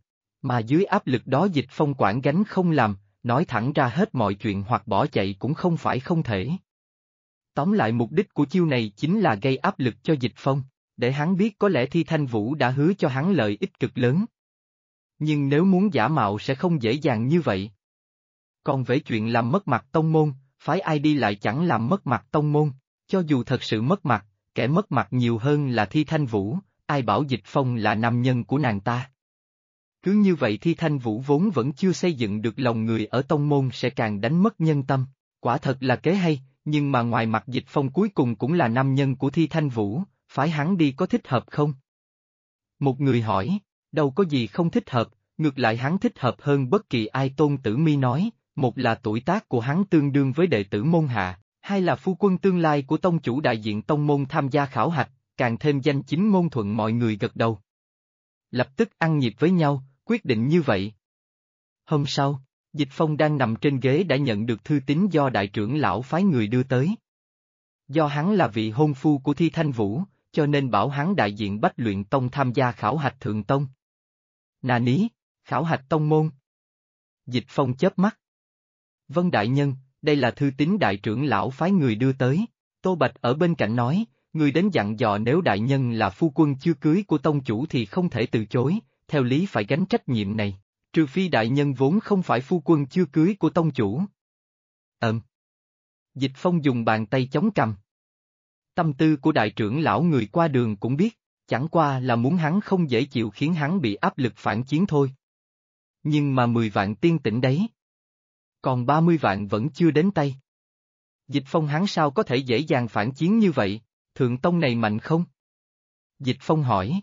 Mà dưới áp lực đó Dịch Phong quản gánh không làm, nói thẳng ra hết mọi chuyện hoặc bỏ chạy cũng không phải không thể. Tóm lại mục đích của chiêu này chính là gây áp lực cho Dịch Phong, để hắn biết có lẽ Thi Thanh Vũ đã hứa cho hắn lợi ích cực lớn. Nhưng nếu muốn giả mạo sẽ không dễ dàng như vậy. Còn về chuyện làm mất mặt tông môn, phái ai đi lại chẳng làm mất mặt tông môn, cho dù thật sự mất mặt, kẻ mất mặt nhiều hơn là Thi Thanh Vũ, ai bảo Dịch Phong là nam nhân của nàng ta. Cứ như vậy Thi Thanh Vũ vốn vẫn chưa xây dựng được lòng người ở tông môn sẽ càng đánh mất nhân tâm, quả thật là kế hay, nhưng mà ngoài mặt Dịch Phong cuối cùng cũng là nam nhân của Thi Thanh Vũ, phái hắn đi có thích hợp không? Một người hỏi, đâu có gì không thích hợp, ngược lại hắn thích hợp hơn bất kỳ ai. Tôn Tử Mi nói, một là tuổi tác của hắn tương đương với đệ tử môn hạ, hai là phu quân tương lai của tông chủ đại diện tông môn tham gia khảo hạch, càng thêm danh chính ngôn thuận. Mọi người gật đầu. Lập tức ăn nhịp với nhau, quyết định như vậy. Hôm sau, Dịch Phong đang nằm trên ghế đã nhận được thư tín do đại trưởng lão phái người đưa tới. Do hắn là vị hôn phu của Thi Thanh Vũ, cho nên bảo hắn đại diện Bách Luyện Tông tham gia khảo hạch thượng tông. Nà ní, khảo hạch tông môn. Dịch Phong chớp mắt. Vân đại nhân, đây là thư tín đại trưởng lão phái người đưa tới. Tô Bạch ở bên cạnh nói, người đến dặn dò nếu đại nhân là phu quân chưa cưới của tông chủ thì không thể từ chối, theo lý phải gánh trách nhiệm này, trừ phi đại nhân vốn không phải phu quân chưa cưới của tông chủ. Dịch Phong dùng bàn tay chống cằm. Tâm tư của đại trưởng lão người qua đường cũng biết, chẳng qua là muốn hắn không dễ chịu khiến hắn bị áp lực phản chiến thôi. Nhưng mà 10 vạn tiên tĩnh đấy. Còn 30 vạn vẫn chưa đến tay. Dịch Phong hắn sao có thể dễ dàng phản chiến như vậy, thượng tông này mạnh không? Dịch Phong hỏi.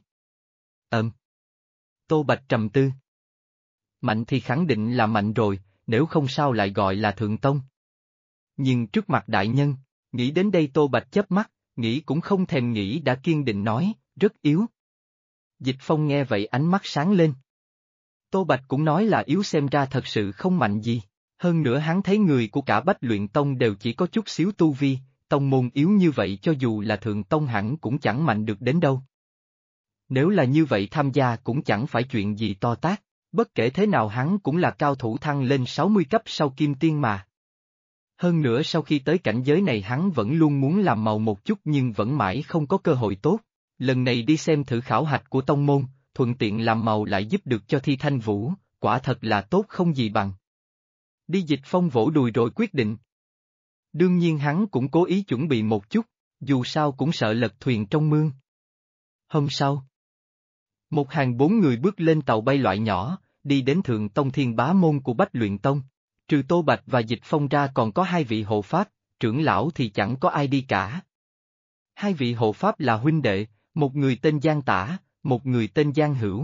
Tô Bạch trầm tư. Mạnh thì khẳng định là mạnh rồi, nếu không sao lại gọi là thượng tông. Nhưng trước mặt đại nhân, nghĩ đến đây Tô Bạch chớp mắt, nghĩ cũng không thèm nghĩ đã kiên định nói, rất yếu. Dịch Phong nghe vậy ánh mắt sáng lên. Tô Bạch cũng nói là yếu xem ra thật sự không mạnh gì, hơn nữa hắn thấy người của cả Bách Luyện Tông đều chỉ có chút xíu tu vi, tông môn yếu như vậy cho dù là thượng tông hẳn cũng chẳng mạnh được đến đâu. Nếu là như vậy tham gia cũng chẳng phải chuyện gì to tát, bất kể thế nào hắn cũng là cao thủ thăng lên 60 cấp sau Kim Tiên mà. Hơn nữa sau khi tới cảnh giới này hắn vẫn luôn muốn làm màu một chút nhưng vẫn mãi không có cơ hội tốt. Lần này đi xem thử khảo hạch của tông môn, thuận tiện làm màu lại giúp được cho Thi Thanh Vũ, quả thật là tốt không gì bằng. Đi. Dịch Phong vỗ đùi rồi quyết định. Đương nhiên hắn cũng cố ý chuẩn bị một chút, dù sao cũng sợ lật thuyền trong mương. Hôm sau, một hàng 4 người bước lên tàu bay loại nhỏ, đi đến Thượng Tông Thiên Bá Môn của Bách Luyện Tông. Trừ Tô Bạch và Dịch Phong ra còn có 2 vị hộ pháp, trưởng lão thì chẳng có ai đi cả. 2 vị hộ pháp là huynh đệ, một người tên Giang Tả, một người tên Giang Hữu.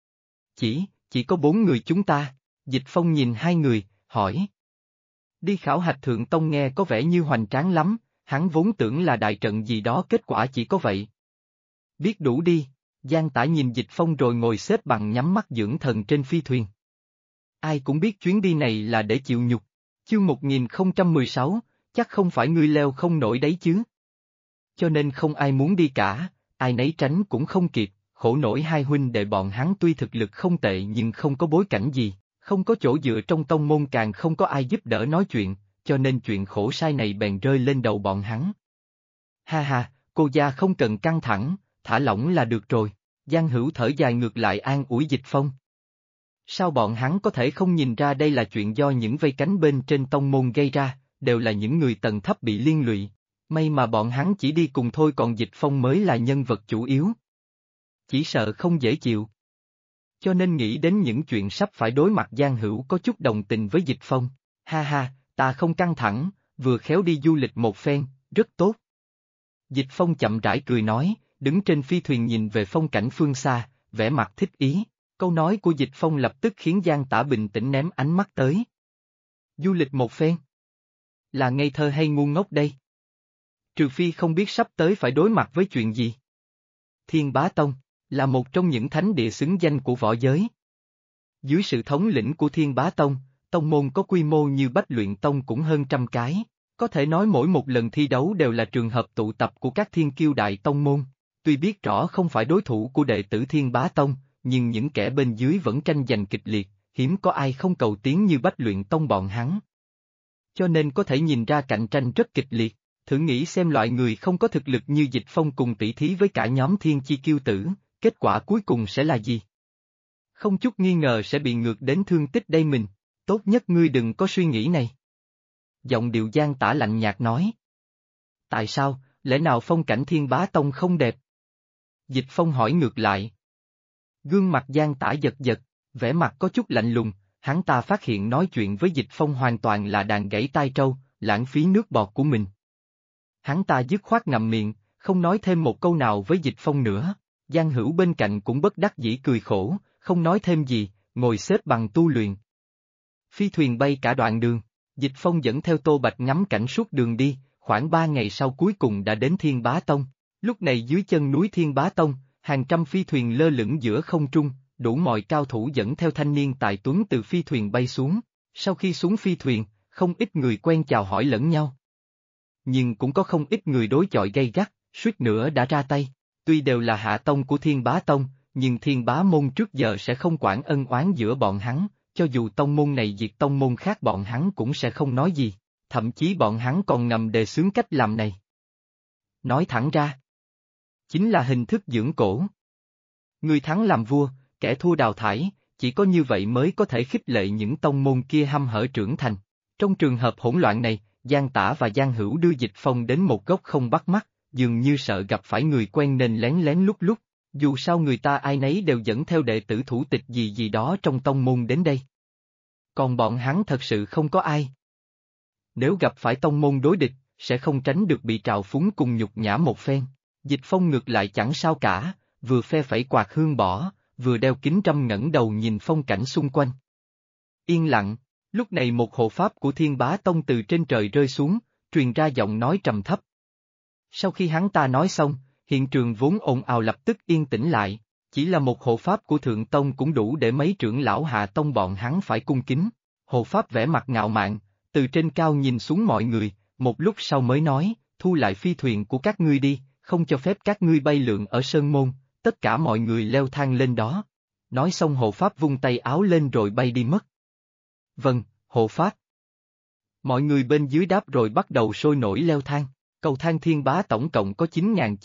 Chỉ có 4 người chúng ta. Dịch Phong nhìn 2 người, hỏi. Đi khảo hạch Thượng Tông nghe có vẻ như hoành tráng lắm, hắn vốn tưởng là đại trận gì đó kết quả chỉ có vậy. Biết đủ đi. Giang Tả nhìn Dịch Phong rồi ngồi xếp bằng nhắm mắt dưỡng thần trên phi thuyền. Ai cũng biết chuyến đi này là để chịu nhục. Chương 1016, chắc không phải ngươi leo không nổi đấy chứ. Cho nên không ai muốn đi cả, ai nấy tránh cũng không kịp, khổ nổi 2 huynh đệ bọn hắn tuy thực lực không tệ nhưng không có bối cảnh gì, không có chỗ dựa trong tông môn càng không có ai giúp đỡ nói chuyện, cho nên chuyện khổ sai này bèn rơi lên đầu bọn hắn. Ha ha, cô gia không cần căng thẳng, thả lỏng là được rồi. Giang Hữu thở dài ngược lại an ủi Dịch Phong. Sao bọn hắn có thể không nhìn ra đây là chuyện do những vây cánh bên trên tông môn gây ra, đều là những người tầng thấp bị liên lụy. May mà bọn hắn chỉ đi cùng thôi còn Dịch Phong mới là nhân vật chủ yếu. Chỉ sợ không dễ chịu. Cho nên nghĩ đến những chuyện sắp phải đối mặt Giang Hữu có chút đồng tình với Dịch Phong. Ha ha, ta không căng thẳng, vừa khéo đi du lịch một phen, rất tốt. Dịch Phong chậm rãi cười nói, đứng trên phi thuyền nhìn về phong cảnh phương xa, vẻ mặt thích ý. Câu nói của Dịch Phong lập tức khiến Giang Tả bình tĩnh ném ánh mắt tới. Du lịch một phen? Là ngây thơ hay ngu ngốc đây? Trừ phi không biết sắp tới phải đối mặt với chuyện gì. Thiên Bá Tông, là một trong những thánh địa xứng danh của võ giới. Dưới sự thống lĩnh của Thiên Bá Tông, tông môn có quy mô như Bách Luyện Tông cũng hơn 100 cái, có thể nói mỗi một lần thi đấu đều là trường hợp tụ tập của các thiên kiêu đại tông môn. Tuy biết rõ không phải đối thủ của đệ tử Thiên Bá Tông, nhưng những kẻ bên dưới vẫn tranh giành kịch liệt, hiếm có ai không cầu tiến như Bách Luyện Tông bọn hắn. Cho nên có thể nhìn ra cạnh tranh rất kịch liệt, thử nghĩ xem loại người không có thực lực như Dịch Phong cùng tỷ thí với cả nhóm Thiên Chi Kiêu Tử, kết quả cuối cùng sẽ là gì? Không chút nghi ngờ sẽ bị ngược đến thương tích đây mình, tốt nhất ngươi đừng có suy nghĩ này. Giọng điệu Giang Tả lạnh nhạt nói. Tại sao, lẽ nào phong cảnh Thiên Bá Tông không đẹp? Dịch Phong hỏi ngược lại. Gương mặt Giang Tả giật giật, vẻ mặt có chút lạnh lùng, hắn ta phát hiện nói chuyện với Dịch Phong hoàn toàn là đàn gãy tai trâu, lãng phí nước bọt của mình. Hắn ta dứt khoát ngậm miệng, không nói thêm một câu nào với Dịch Phong nữa. Giang Hữu bên cạnh cũng bất đắc dĩ cười khổ, không nói thêm gì, ngồi xếp bằng tu luyện. Phi thuyền bay cả đoạn đường, Dịch Phong dẫn theo Tô Bạch ngắm cảnh suốt đường đi, khoảng 3 ngày sau cuối cùng đã đến Thiên Bá Tông. Lúc này dưới chân núi Thiên Bá Tông, hàng trăm phi thuyền lơ lửng giữa không trung, đủ mọi cao thủ dẫn theo thanh niên tài tuấn từ phi thuyền bay xuống. Sau khi xuống phi thuyền, không ít người quen chào hỏi lẫn nhau. Nhưng cũng có không ít người đối chọi gay gắt, suýt nữa đã ra tay. Tuy đều là hạ tông của Thiên Bá Tông, nhưng Thiên Bá Môn trước giờ sẽ không quản ân oán giữa bọn hắn, cho dù tông môn này diệt tông môn khác bọn hắn cũng sẽ không nói gì, thậm chí bọn hắn còn ngầm đề xướng cách làm này. Nói thẳng ra, chính là hình thức dưỡng cổ. Người thắng làm vua, kẻ thua đào thải, chỉ có như vậy mới có thể khích lệ những tông môn kia hăm hở trưởng thành. Trong trường hợp hỗn loạn này, Giang Tả và Giang Hữu đưa Dịch Phong đến một góc không bắt mắt, dường như sợ gặp phải người quen nên lén lén lút lút, dù sao người ta ai nấy đều dẫn theo đệ tử thủ tịch gì gì đó trong tông môn đến đây. Còn bọn hắn thật sự không có ai. Nếu gặp phải tông môn đối địch, sẽ không tránh được bị trào phúng cùng nhục nhã một phen. Dịch Phong ngược lại chẳng sao cả, vừa phe phẩy quạt hương bỏ, vừa đeo kính râm ngẩng đầu nhìn phong cảnh xung quanh. Yên lặng, lúc này một hộ pháp của Thiên Bá Tông từ trên trời rơi xuống, truyền ra giọng nói trầm thấp. Sau khi hắn ta nói xong, hiện trường vốn ồn ào lập tức yên tĩnh lại, chỉ là một hộ pháp của Thượng Tông cũng đủ để mấy trưởng lão Hạ Tông bọn hắn phải cung kính. Hộ pháp vẻ mặt ngạo mạn, từ trên cao nhìn xuống mọi người, một lúc sau mới nói, thu lại phi thuyền của các ngươi đi, không cho phép các ngươi bay lượn ở Sơn Môn, tất cả mọi người leo thang lên đó. Nói xong hộ pháp vung tay áo lên rồi bay đi mất. Vâng, hộ pháp. Mọi người bên dưới đáp rồi bắt đầu sôi nổi leo thang. Cầu thang Thiên Bá tổng cộng có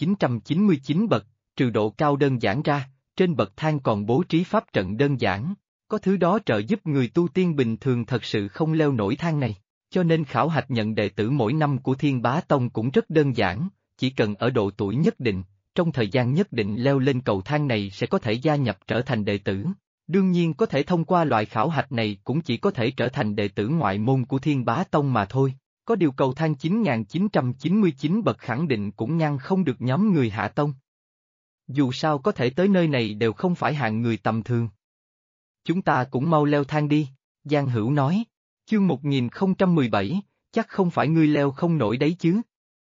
9.999 bậc, trừ độ cao đơn giản ra, trên bậc thang còn bố trí pháp trận đơn giản. Có thứ đó trợ giúp người tu tiên bình thường thật sự không leo nổi thang này, cho nên khảo hạch nhận đệ tử mỗi năm của Thiên Bá Tông cũng rất đơn giản, chỉ cần ở độ tuổi nhất định, trong thời gian nhất định leo lên cầu thang này sẽ có thể gia nhập trở thành đệ tử. Đương nhiên có thể thông qua loại khảo hạch này cũng chỉ có thể trở thành đệ tử ngoại môn của Thiên Bá Tông mà thôi. Có điều cầu thang 9.999 bậc khẳng định cũng ngăn không được nhóm người Hạ Tông. Dù sao có thể tới nơi này đều không phải hạng người tầm thường. Chúng ta cũng mau leo thang đi, Giang Hữu nói. Chương 1017, chắc không phải ngươi leo không nổi đấy chứ.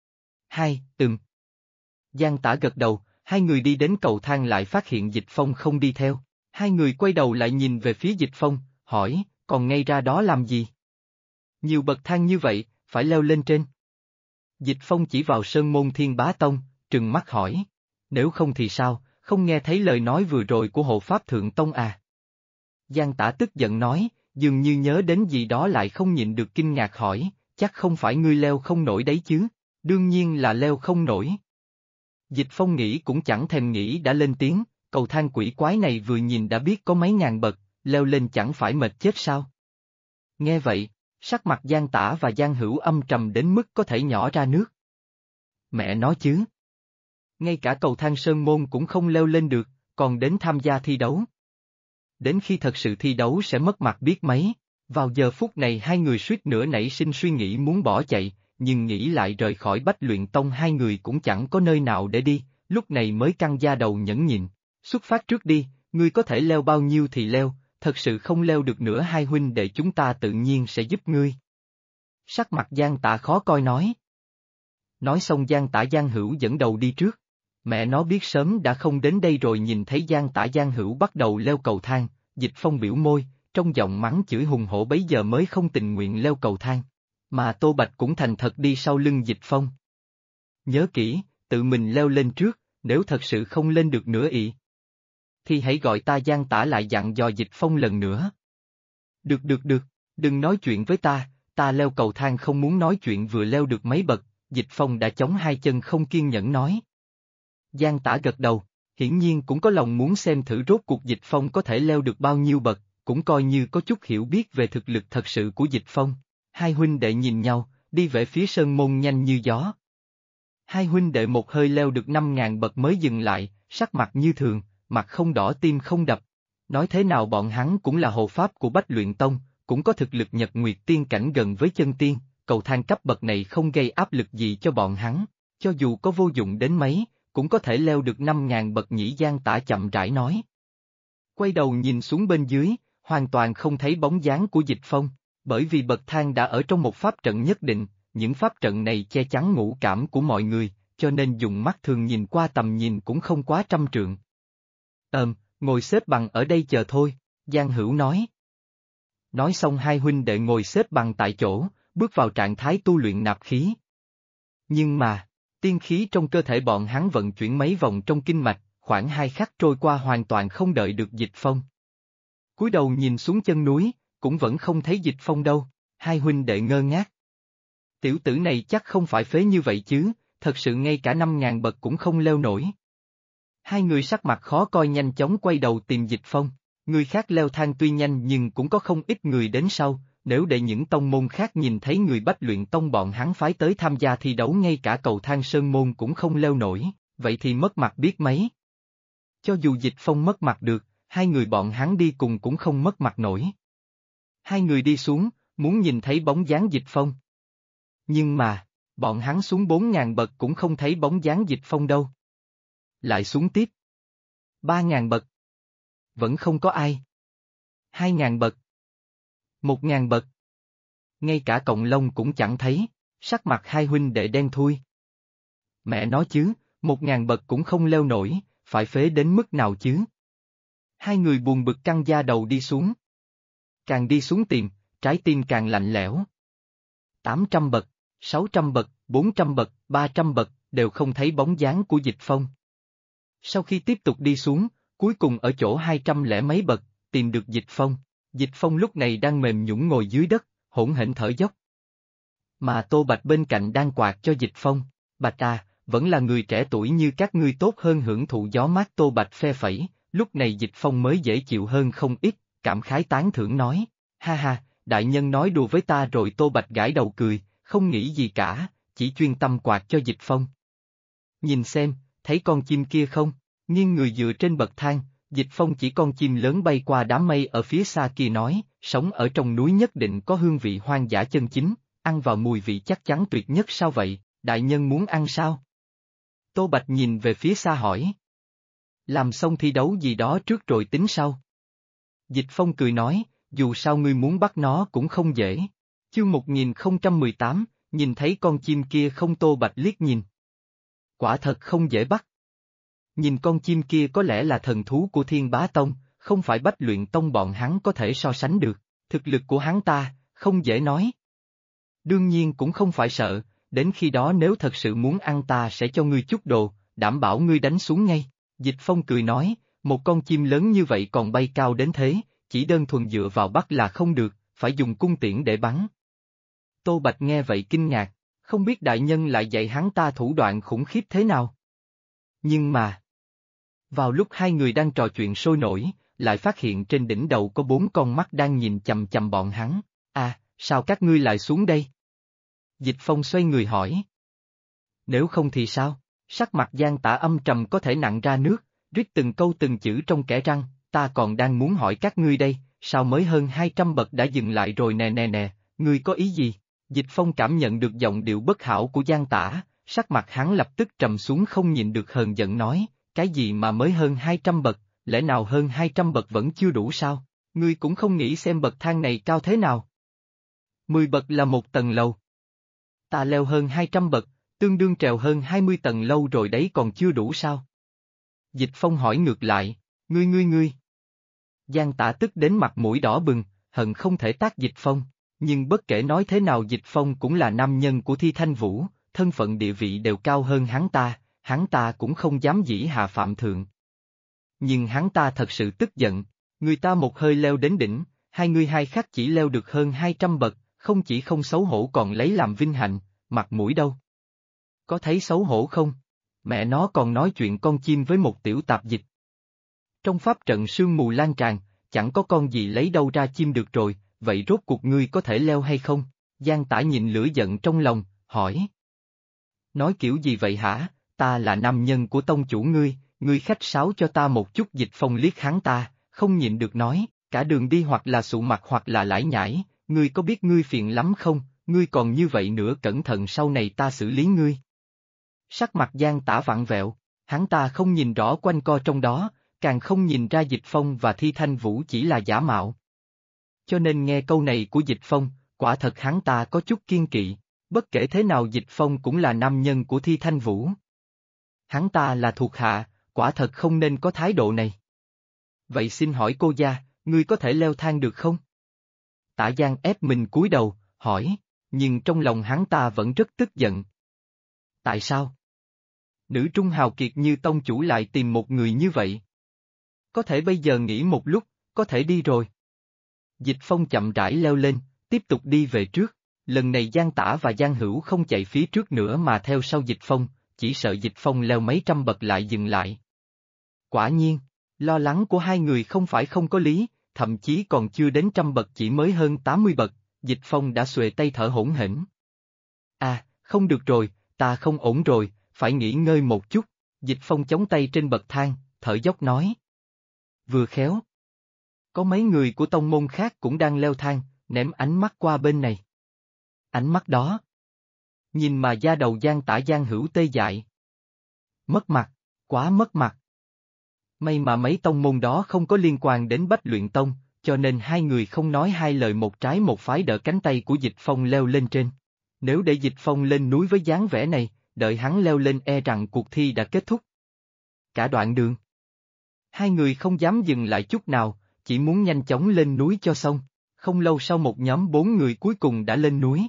Giang Tả gật đầu, hai người đi đến cầu thang lại phát hiện Dịch Phong không đi theo. Hai người quay đầu lại nhìn về phía Dịch Phong, hỏi, còn ngay ra đó làm gì? Nhiều bậc thang như vậy, phải leo lên trên. Dịch Phong chỉ vào Sơn Môn Thiên Bá Tông, trừng mắt hỏi. Nếu không thì sao, không nghe thấy lời nói vừa rồi của hộ pháp Thượng Tông à? Giang Tả tức giận nói, dường như nhớ đến gì đó lại không nhịn được kinh ngạc hỏi, chắc không phải ngươi leo không nổi đấy chứ? Đương nhiên là leo không nổi. Dịch Phong nghĩ cũng chẳng thèm nghĩ đã lên tiếng, cầu thang quỷ quái này vừa nhìn đã biết có mấy ngàn bậc, leo lên chẳng phải mệt chết sao? Nghe vậy, sắc mặt Giang Tả và Giang Hữu âm trầm đến mức có thể nhỏ ra nước. Mẹ nói chứ. Ngay cả cầu thang Sơn Môn cũng không leo lên được, còn đến tham gia thi đấu. Đến khi thật sự thi đấu sẽ mất mặt biết mấy. Vào giờ phút này hai người suýt nữa nảy sinh suy nghĩ muốn bỏ chạy, nhưng nghĩ lại rời khỏi Bách Luyện Tông hai người cũng chẳng có nơi nào để đi, lúc này mới căng da đầu nhẫn nhịn. Xuất phát trước đi, ngươi có thể leo bao nhiêu thì leo, thật sự không leo được nữa hai huynh đệ chúng ta tự nhiên sẽ giúp ngươi. Sắc mặt Giang Tả khó coi nói. Nói xong Giang Tả Giang Hữu dẫn đầu đi trước. Mẹ nó biết sớm đã không đến đây rồi nhìn thấy Giang Tả Giang Hữu bắt đầu leo cầu thang, Dịch Phong biểu môi, trong giọng mắng chửi hùng hổ bấy giờ mới không tình nguyện leo cầu thang. Mà Tô Bạch cũng thành thật đi sau lưng Dịch Phong. Nhớ kỹ, tự mình leo lên trước, nếu thật sự không lên được nữa khi hãy gọi ta Giang Tả lại dặn dò Dịch Phong lần nữa. Được, đừng nói chuyện với ta leo cầu thang không muốn nói chuyện vừa leo được mấy bậc, Dịch Phong đã chống hai chân không kiên nhẫn nói. Giang Tả gật đầu, hiển nhiên cũng có lòng muốn xem thử rốt cuộc Dịch Phong có thể leo được bao nhiêu bậc, cũng coi như có chút hiểu biết về thực lực thật sự của Dịch Phong. Hai huynh đệ nhìn nhau, đi về phía sơn môn nhanh như gió. Hai huynh đệ một hơi leo được 5.000 bậc mới dừng lại, sắc mặt như thường, mặt không đỏ tim không đập. Nói thế nào bọn hắn cũng là hộ pháp của Bách Luyện Tông, cũng có thực lực Nhật Nguyệt tiên cảnh gần với chân tiên, cầu thang cấp bậc này không gây áp lực gì cho bọn hắn, cho dù có vô dụng đến mấy, cũng có thể leo được 5.000 bậc nhĩ. Giang Tả chậm rãi nói. Quay đầu nhìn xuống bên dưới, hoàn toàn không thấy bóng dáng của Dịch Phong, bởi vì bậc thang đã ở trong một pháp trận nhất định, những pháp trận này che chắn ngũ cảm của mọi người, cho nên dùng mắt thường nhìn qua tầm nhìn cũng không quá 100 trượng. Ngồi xếp bằng ở đây chờ thôi, Giang Hữu nói. Nói xong hai huynh đệ ngồi xếp bằng tại chỗ, bước vào trạng thái tu luyện nạp khí. Nhưng mà, tiên khí trong cơ thể bọn hắn vận chuyển mấy vòng trong kinh mạch, khoảng 2 khắc trôi qua hoàn toàn không đợi được Dịch Phong. Cúi đầu nhìn xuống chân núi, cũng vẫn không thấy Dịch Phong đâu, hai huynh đệ ngơ ngác. Tiểu tử này chắc không phải phế như vậy chứ, thật sự ngay cả 5.000 bậc cũng không leo nổi. Hai người sắc mặt khó coi nhanh chóng quay đầu tìm Dịch Phong, người khác leo thang tuy nhanh nhưng cũng có không ít người đến sau, nếu để những tông môn khác nhìn thấy người Bách Luyện Tông bọn hắn phái tới tham gia thi đấu ngay cả cầu thang sơn môn cũng không leo nổi, vậy thì mất mặt biết mấy. Cho dù Dịch Phong mất mặt được, hai người bọn hắn đi cùng cũng không mất mặt nổi. Hai người đi xuống, muốn nhìn thấy bóng dáng Dịch Phong. Nhưng mà, bọn hắn xuống 4.000 bậc cũng không thấy bóng dáng Dịch Phong đâu. Lại xuống tiếp. 3.000 bậc. Vẫn không có ai. 2.000 bậc. 1.000 bậc. Ngay cả Cộng Long cũng chẳng thấy, sắc mặt hai huynh đệ đen thui. Mẹ nói chứ, 1.000 bậc cũng không leo nổi, phải phế đến mức nào chứ? Hai người buồn bực căng da đầu đi xuống. Càng đi xuống tìm, trái tim càng lạnh lẽo. 800 bậc, 600 bậc, 400 bậc, 300 bậc, đều không thấy bóng dáng của Dịch Phong. Sau khi tiếp tục đi xuống, cuối cùng ở chỗ 200 lẻ mấy bậc, tìm được Dịch Phong. Dịch Phong lúc này đang mềm nhũn ngồi dưới đất, hỗn hển thở dốc. Mà Tô Bạch bên cạnh đang quạt cho Dịch Phong. Bạch à, vẫn là người trẻ tuổi như các ngươi tốt hơn hưởng thụ gió mát. Tô Bạch phe phẩy, lúc này Dịch Phong mới dễ chịu hơn không ít, cảm khái tán thưởng nói. Ha ha, đại nhân nói đùa với ta rồi. Tô Bạch gãi đầu cười, không nghĩ gì cả, chỉ chuyên tâm quạt cho Dịch Phong. Nhìn xem, thấy con chim kia không? Nghiêng người dựa trên bậc thang, Dịch Phong chỉ con chim lớn bay qua đám mây ở phía xa kia nói, sống ở trong núi nhất định có hương vị hoang dã chân chính, ăn vào mùi vị chắc chắn tuyệt nhất. Sao vậy, đại nhân muốn ăn sao? Tô Bạch nhìn về phía xa hỏi. Làm xong thi đấu gì đó trước rồi tính sau. Dịch Phong cười nói, dù sao ngươi muốn bắt nó cũng không dễ. Chương 1018, nhìn thấy con chim kia không? Tô Bạch liếc nhìn. Quả thật không dễ bắt. Nhìn con chim kia có lẽ là thần thú của Thiên Bá Tông, không phải Bách Luyện Tông bọn hắn có thể so sánh được, thực lực của hắn ta, không dễ nói. Đương nhiên cũng không phải sợ, đến khi đó nếu thật sự muốn ăn ta sẽ cho ngươi chút đồ, đảm bảo ngươi đánh xuống ngay. Dịch Phong cười nói, một con chim lớn như vậy còn bay cao đến thế, chỉ đơn thuần dựa vào bắt là không được, phải dùng cung tiễn để bắn. Tô Bạch nghe vậy kinh ngạc, không biết đại nhân lại dạy hắn ta thủ đoạn khủng khiếp thế nào. Nhưng mà, vào lúc hai người đang trò chuyện sôi nổi, lại phát hiện trên đỉnh đầu có 4 con mắt đang nhìn chằm chằm bọn hắn. À, sao các ngươi lại xuống đây? Dịch Phong xoay người hỏi. Nếu không thì sao? Sắc mặt Giang Tả âm trầm có thể nặn ra nước, rít từng câu từng chữ trong kẽ răng, ta còn đang muốn hỏi các ngươi đây, sao mới hơn 200 bậc đã dừng lại rồi nè, ngươi có ý gì? Dịch Phong cảm nhận được giọng điệu bất hảo của Giang Tả, sắc mặt hắn lập tức trầm xuống không nhịn được hờn giận nói, cái gì mà mới hơn 200 bậc, lẽ nào hơn 200 bậc vẫn chưa đủ sao? Ngươi cũng không nghĩ xem bậc thang này cao thế nào? 10 bậc là một tầng lầu. Ta leo hơn 200 bậc, tương đương trèo hơn 20 tầng lâu rồi đấy còn chưa đủ sao? Dịch Phong hỏi ngược lại, ngươi. Giang Tả tức đến mặt mũi đỏ bừng, hận không thể tát Dịch Phong, nhưng bất kể nói thế nào Dịch Phong cũng là nam nhân của Thi Thanh Vũ, thân phận địa vị đều cao hơn hắn ta cũng không dám dĩ hạ phạm thượng. nhưng hắn ta thật sự tức giận. Người ta một hơi leo đến đỉnh, hai người hai khắc chỉ leo được hơn 200 bậc, không chỉ không xấu hổ còn lấy làm vinh hạnh, mặt mũi đâu. Có thấy xấu hổ không? Mẹ nó còn nói chuyện con chim với một tiểu tạp dịch. Trong pháp trận sương mù lan tràn, chẳng có con gì lấy đâu ra chim được rồi, vậy rốt cuộc ngươi có thể leo hay không? Giang Tả nhìn lửa giận trong lòng, hỏi. Nói kiểu gì vậy hả, ta là nam nhân của tông chủ ngươi khách sáo cho ta một chút. Dịch Phong liếc hắn ta, không nhịn được nói, cả đường đi hoặc là sụ mặt hoặc là lải nhải, ngươi có biết ngươi phiền lắm không, ngươi còn như vậy nữa cẩn thận sau này ta xử lý ngươi. Sắc mặt Giang Tả vặn vẹo, hắn ta không nhìn rõ quanh co trong đó, càng không nhìn ra Dịch Phong và Thi Thanh Vũ chỉ là giả mạo. Cho nên nghe câu này của Dịch Phong, quả thật hắn ta có chút kiên kỵ, bất kể thế nào Dịch Phong cũng là nam nhân của Thi Thanh Vũ. Hắn ta là thuộc hạ, quả thật không nên có thái độ này. Vậy xin hỏi cô gia, ngươi có thể leo thang được không? Tả Giang ép mình cúi đầu, hỏi, nhưng trong lòng hắn ta vẫn rất tức giận. Tại sao? Nữ trung hào kiệt như tông chủ lại tìm một người như vậy? Có thể bây giờ nghỉ một lúc, có thể đi rồi. Dịch Phong chậm rãi leo lên, tiếp tục đi về trước. Lần này Giang Tả và Giang Hữu không chạy phía trước nữa mà theo sau Dịch Phong, chỉ sợ Dịch Phong leo mấy trăm bậc lại dừng lại. Quả nhiên, lo lắng của hai người không phải không có lý, thậm chí còn chưa đến trăm bậc chỉ mới hơn 80 bậc, Dịch Phong đã xuề tay thở hổn hển. À, không được rồi, ta không ổn rồi, phải nghỉ ngơi một chút. Dịch Phong chống tay trên bậc thang, thở dốc nói. Vừa khéo. Có mấy người của tông môn khác cũng đang leo thang, ném ánh mắt qua bên này. Ánh mắt đó. Nhìn mà da đầu Giang Tả Giang Hữu tê dại. Mất mặt, quá mất mặt. May mà mấy tông môn đó không có liên quan đến Bách Luyện Tông, cho nên hai người không nói hai lời một trái một phái đỡ cánh tay của Dịch Phong leo lên trên. Nếu để Dịch Phong lên núi với dáng vẻ này, đợi hắn leo lên e rằng cuộc thi đã kết thúc. Cả đoạn đường. Hai người không dám dừng lại chút nào, chỉ muốn nhanh chóng lên núi cho xong. Không lâu sau một nhóm 4 người cuối cùng đã lên núi.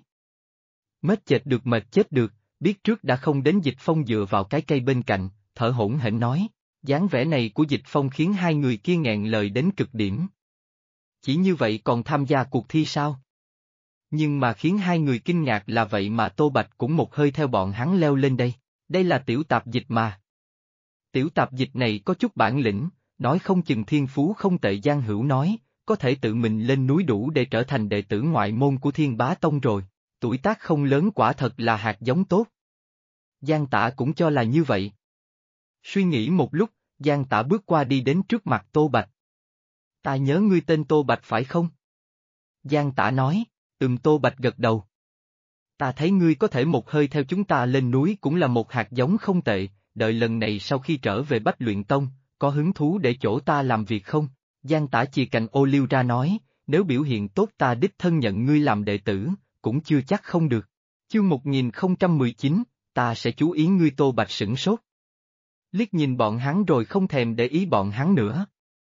Mệt chết được, biết trước đã không đến. Dịch Phong dựa vào cái cây bên cạnh, thở hổn hển nói, dáng vẻ này của Dịch Phong khiến hai người kia nghẹn lời đến cực điểm. Chỉ như vậy còn tham gia cuộc thi sao? Nhưng mà khiến hai người kinh ngạc là vậy mà Tô Bạch cũng một hơi theo bọn hắn leo lên đây, đây là tiểu tạp dịch mà. Tiểu tạp dịch này có chút bản lĩnh, nói không chừng thiên phú không tệ. Giang Hữu nói, có thể tự mình lên núi đủ để trở thành đệ tử ngoại môn của Thiên Bá Tông rồi, tuổi tác không lớn quả thật là hạt giống tốt. Giang Tả cũng cho là như vậy. Suy nghĩ một lúc, Giang Tả bước qua đi đến trước mặt Tô Bạch. Ta nhớ ngươi tên Tô Bạch phải không? Giang Tả nói, Tô Bạch gật đầu. Ta thấy ngươi có thể một hơi theo chúng ta lên núi cũng là một hạt giống không tệ, đợi lần này sau khi trở về Bách Luyện Tông, có hứng thú để chỗ ta làm việc không? Giang Tả chì cành ô liu ra nói, nếu biểu hiện tốt ta đích thân nhận ngươi làm đệ tử, cũng chưa chắc không được. Chương 1019, ta sẽ chú ý ngươi. Tô Bạch sửng sốt. Liếc nhìn bọn hắn rồi không thèm để ý bọn hắn nữa.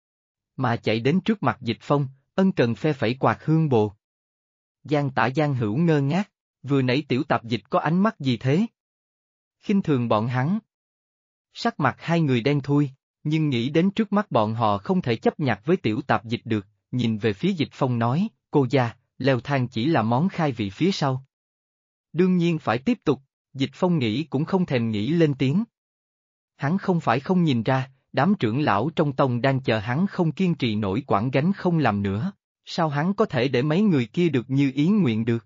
Mà chạy đến trước mặt Dịch Phong, ân cần phe phẩy quạt hương bồ. Giang Tả Giang Hữu ngơ ngác, vừa nãy tiểu tạp dịch có ánh mắt gì thế? Khinh thường bọn hắn. Sắc mặt hai người đen thui, nhưng nghĩ đến trước mắt bọn họ không thể chấp nhặt với tiểu tạp dịch được, nhìn về phía Dịch Phong nói, cô gia, leo thang chỉ là món khai vị phía sau. Đương nhiên phải tiếp tục, Dịch Phong nghĩ cũng không thèm nghĩ lên tiếng. Hắn không phải không nhìn ra, đám trưởng lão trong tông đang chờ hắn không kiên trì nổi quãng gánh không làm nữa, sao hắn có thể để mấy người kia được như ý nguyện được?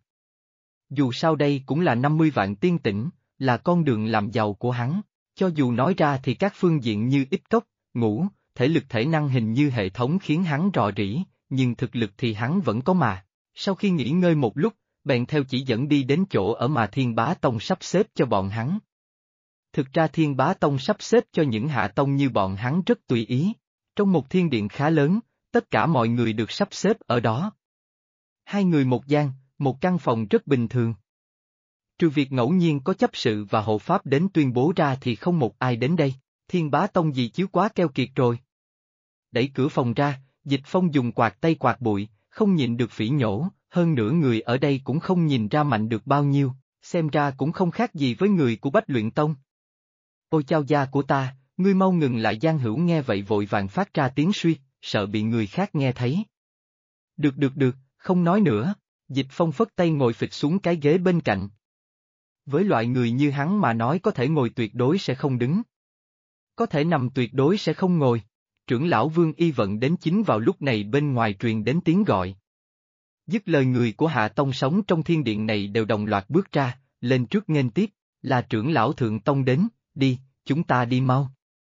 Dù sao đây cũng là 50 vạn tiên tĩnh, là con đường làm giàu của hắn, cho dù nói ra thì các phương diện như ít cốc, ngủ, thể lực thể năng hình như hệ thống khiến hắn rò rỉ, nhưng thực lực thì hắn vẫn có mà. Sau khi nghỉ ngơi một lúc, bèn theo chỉ dẫn đi đến chỗ ở mà Thiên Bá Tông sắp xếp cho bọn hắn. Thực ra Thiên Bá Tông sắp xếp cho những hạ tông như bọn hắn rất tùy ý. Trong một thiên điện khá lớn, tất cả mọi người được sắp xếp ở đó. Hai người một gian, một căn phòng rất bình thường. Trừ việc ngẫu nhiên có chấp sự và hộ pháp đến tuyên bố ra thì không một ai đến đây, Thiên Bá Tông gì chứ quá keo kiệt rồi. Đẩy cửa phòng ra, Dịch Phong dùng quạt tay quạt bụi, không nhịn được phỉ nhổ, hơn nữa người ở đây cũng không nhìn ra mạnh được bao nhiêu, xem ra cũng không khác gì với người của Bách Luyện Tông. Ôi chao da của ta, Ngươi mau ngừng lại. Giang Hữu nghe vậy vội vàng phát ra tiếng suy, sợ bị người khác nghe thấy. Được, không nói nữa. Dịch Phong phất tay ngồi phịch xuống cái ghế bên cạnh. Với loại người như hắn mà nói có thể ngồi tuyệt đối sẽ không đứng. Có thể nằm tuyệt đối sẽ không ngồi. Trưởng lão Vương Y Vận đến chính vào lúc này bên ngoài truyền đến tiếng gọi. Dứt lời người của Hạ Tông sống trong thiên điện này đều đồng loạt bước ra, lên trước nghênh tiếp, là trưởng lão Thượng Tông đến, đi, chúng ta đi mau.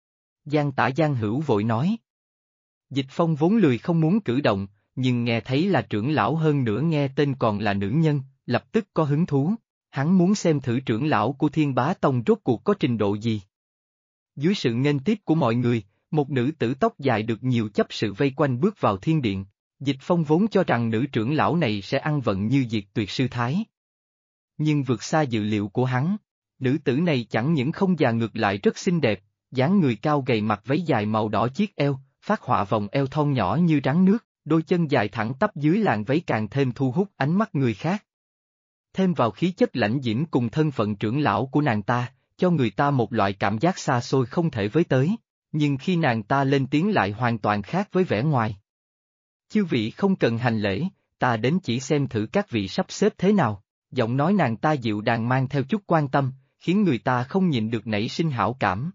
Giang Hữu vội nói. Dịch Phong vốn lười không muốn cử động, nhưng nghe thấy là trưởng lão hơn nữa nghe tên còn là nữ nhân, lập tức có hứng thú, hắn muốn xem thử trưởng lão của Thiên Bá Tông rốt cuộc có trình độ gì. Dưới sự nghênh tiếp của mọi người, một nữ tử tóc dài được nhiều chấp sự vây quanh bước vào thiên điện. Dịch Phong vốn cho rằng nữ trưởng lão này sẽ ăn vận như Diệt Tuyệt Sư Thái. Nhưng vượt xa dự liệu của hắn, nữ tử này chẳng những không già ngược lại rất xinh đẹp, dáng người cao gầy mặc váy dài màu đỏ chiếc eo, phát họa vòng eo thon nhỏ như rắn nước, đôi chân dài thẳng tắp dưới làn váy càng thêm thu hút ánh mắt người khác. Thêm vào khí chất lãnh diễm cùng thân phận trưởng lão của nàng ta, cho người ta một loại cảm giác xa xôi không thể với tới, nhưng khi nàng ta lên tiếng lại hoàn toàn khác với vẻ ngoài. Chư vị không cần hành lễ, ta đến chỉ xem thử các vị sắp xếp thế nào. Giọng nói nàng ta dịu dàng mang theo chút quan tâm, khiến người ta không nhịn được nảy sinh hảo cảm.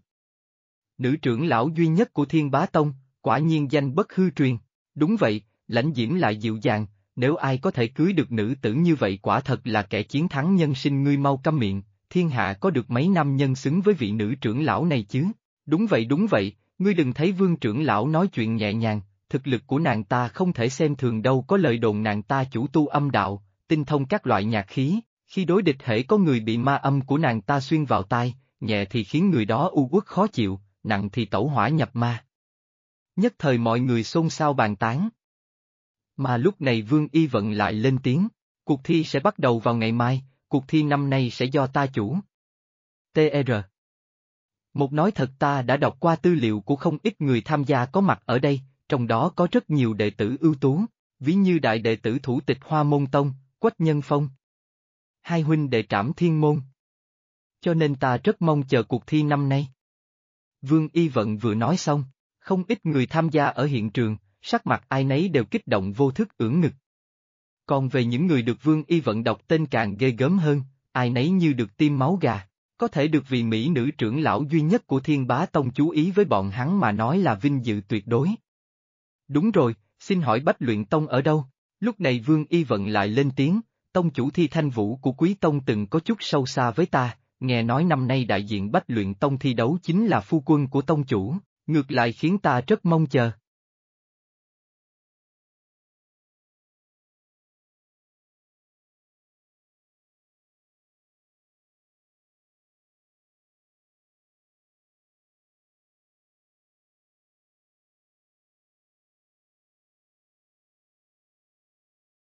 Nữ trưởng lão duy nhất của Thiên Bá Tông, quả nhiên danh bất hư truyền. Đúng vậy, lãnh diễm lại dịu dàng, nếu ai có thể cưới được nữ tử như vậy quả thật là kẻ chiến thắng nhân sinh. Ngươi mau câm miệng, thiên hạ có được mấy nam nhân xứng với vị nữ trưởng lão này chứ. Đúng vậy, ngươi đừng thấy Vương trưởng lão nói chuyện nhẹ nhàng, thực lực của nàng ta không thể xem thường đâu. Có lời đồn nàng ta chủ tu âm đạo, tinh thông các loại nhạc khí, khi đối địch hễ có người bị ma âm của nàng ta xuyên vào tai, nhẹ thì khiến người đó u uất khó chịu, nặng thì tẩu hỏa nhập ma. Nhất thời mọi người xôn xao bàn tán. Mà lúc này Vương Y Vận lại lên tiếng, cuộc thi sẽ bắt đầu vào ngày mai, cuộc thi năm nay sẽ do ta chủ. TR. Một nói thật, ta đã đọc qua tư liệu của không ít người tham gia có mặt ở đây, trong đó có rất nhiều đệ tử ưu tú, ví như đại đệ tử thủ tịch Hoa Môn Tông, Quách Nhân Phong. Hai huynh đệ Trảm Thiên Môn. Cho nên ta rất mong chờ cuộc thi năm nay. Vương Y Vận vừa nói xong, không ít người tham gia ở hiện trường, sắc mặt ai nấy đều kích động vô thức ưỡn ngực. Còn về những người được Vương Y Vận đọc tên càng ghê gớm hơn, ai nấy như được tiêm máu gà, có thể được vị mỹ nữ trưởng lão duy nhất của Thiên Bá Tông chú ý với bọn hắn mà nói là vinh dự tuyệt đối. Đúng rồi, xin hỏi Bách Luyện Tông ở đâu? Lúc này Vương Y Vận lại lên tiếng, tông chủ Thi Thanh Vũ của Quý Tông từng có chút sâu xa với ta, nghe nói năm nay đại diện Bách Luyện Tông thi đấu chính là phu quân của tông chủ, ngược lại khiến ta rất mong chờ.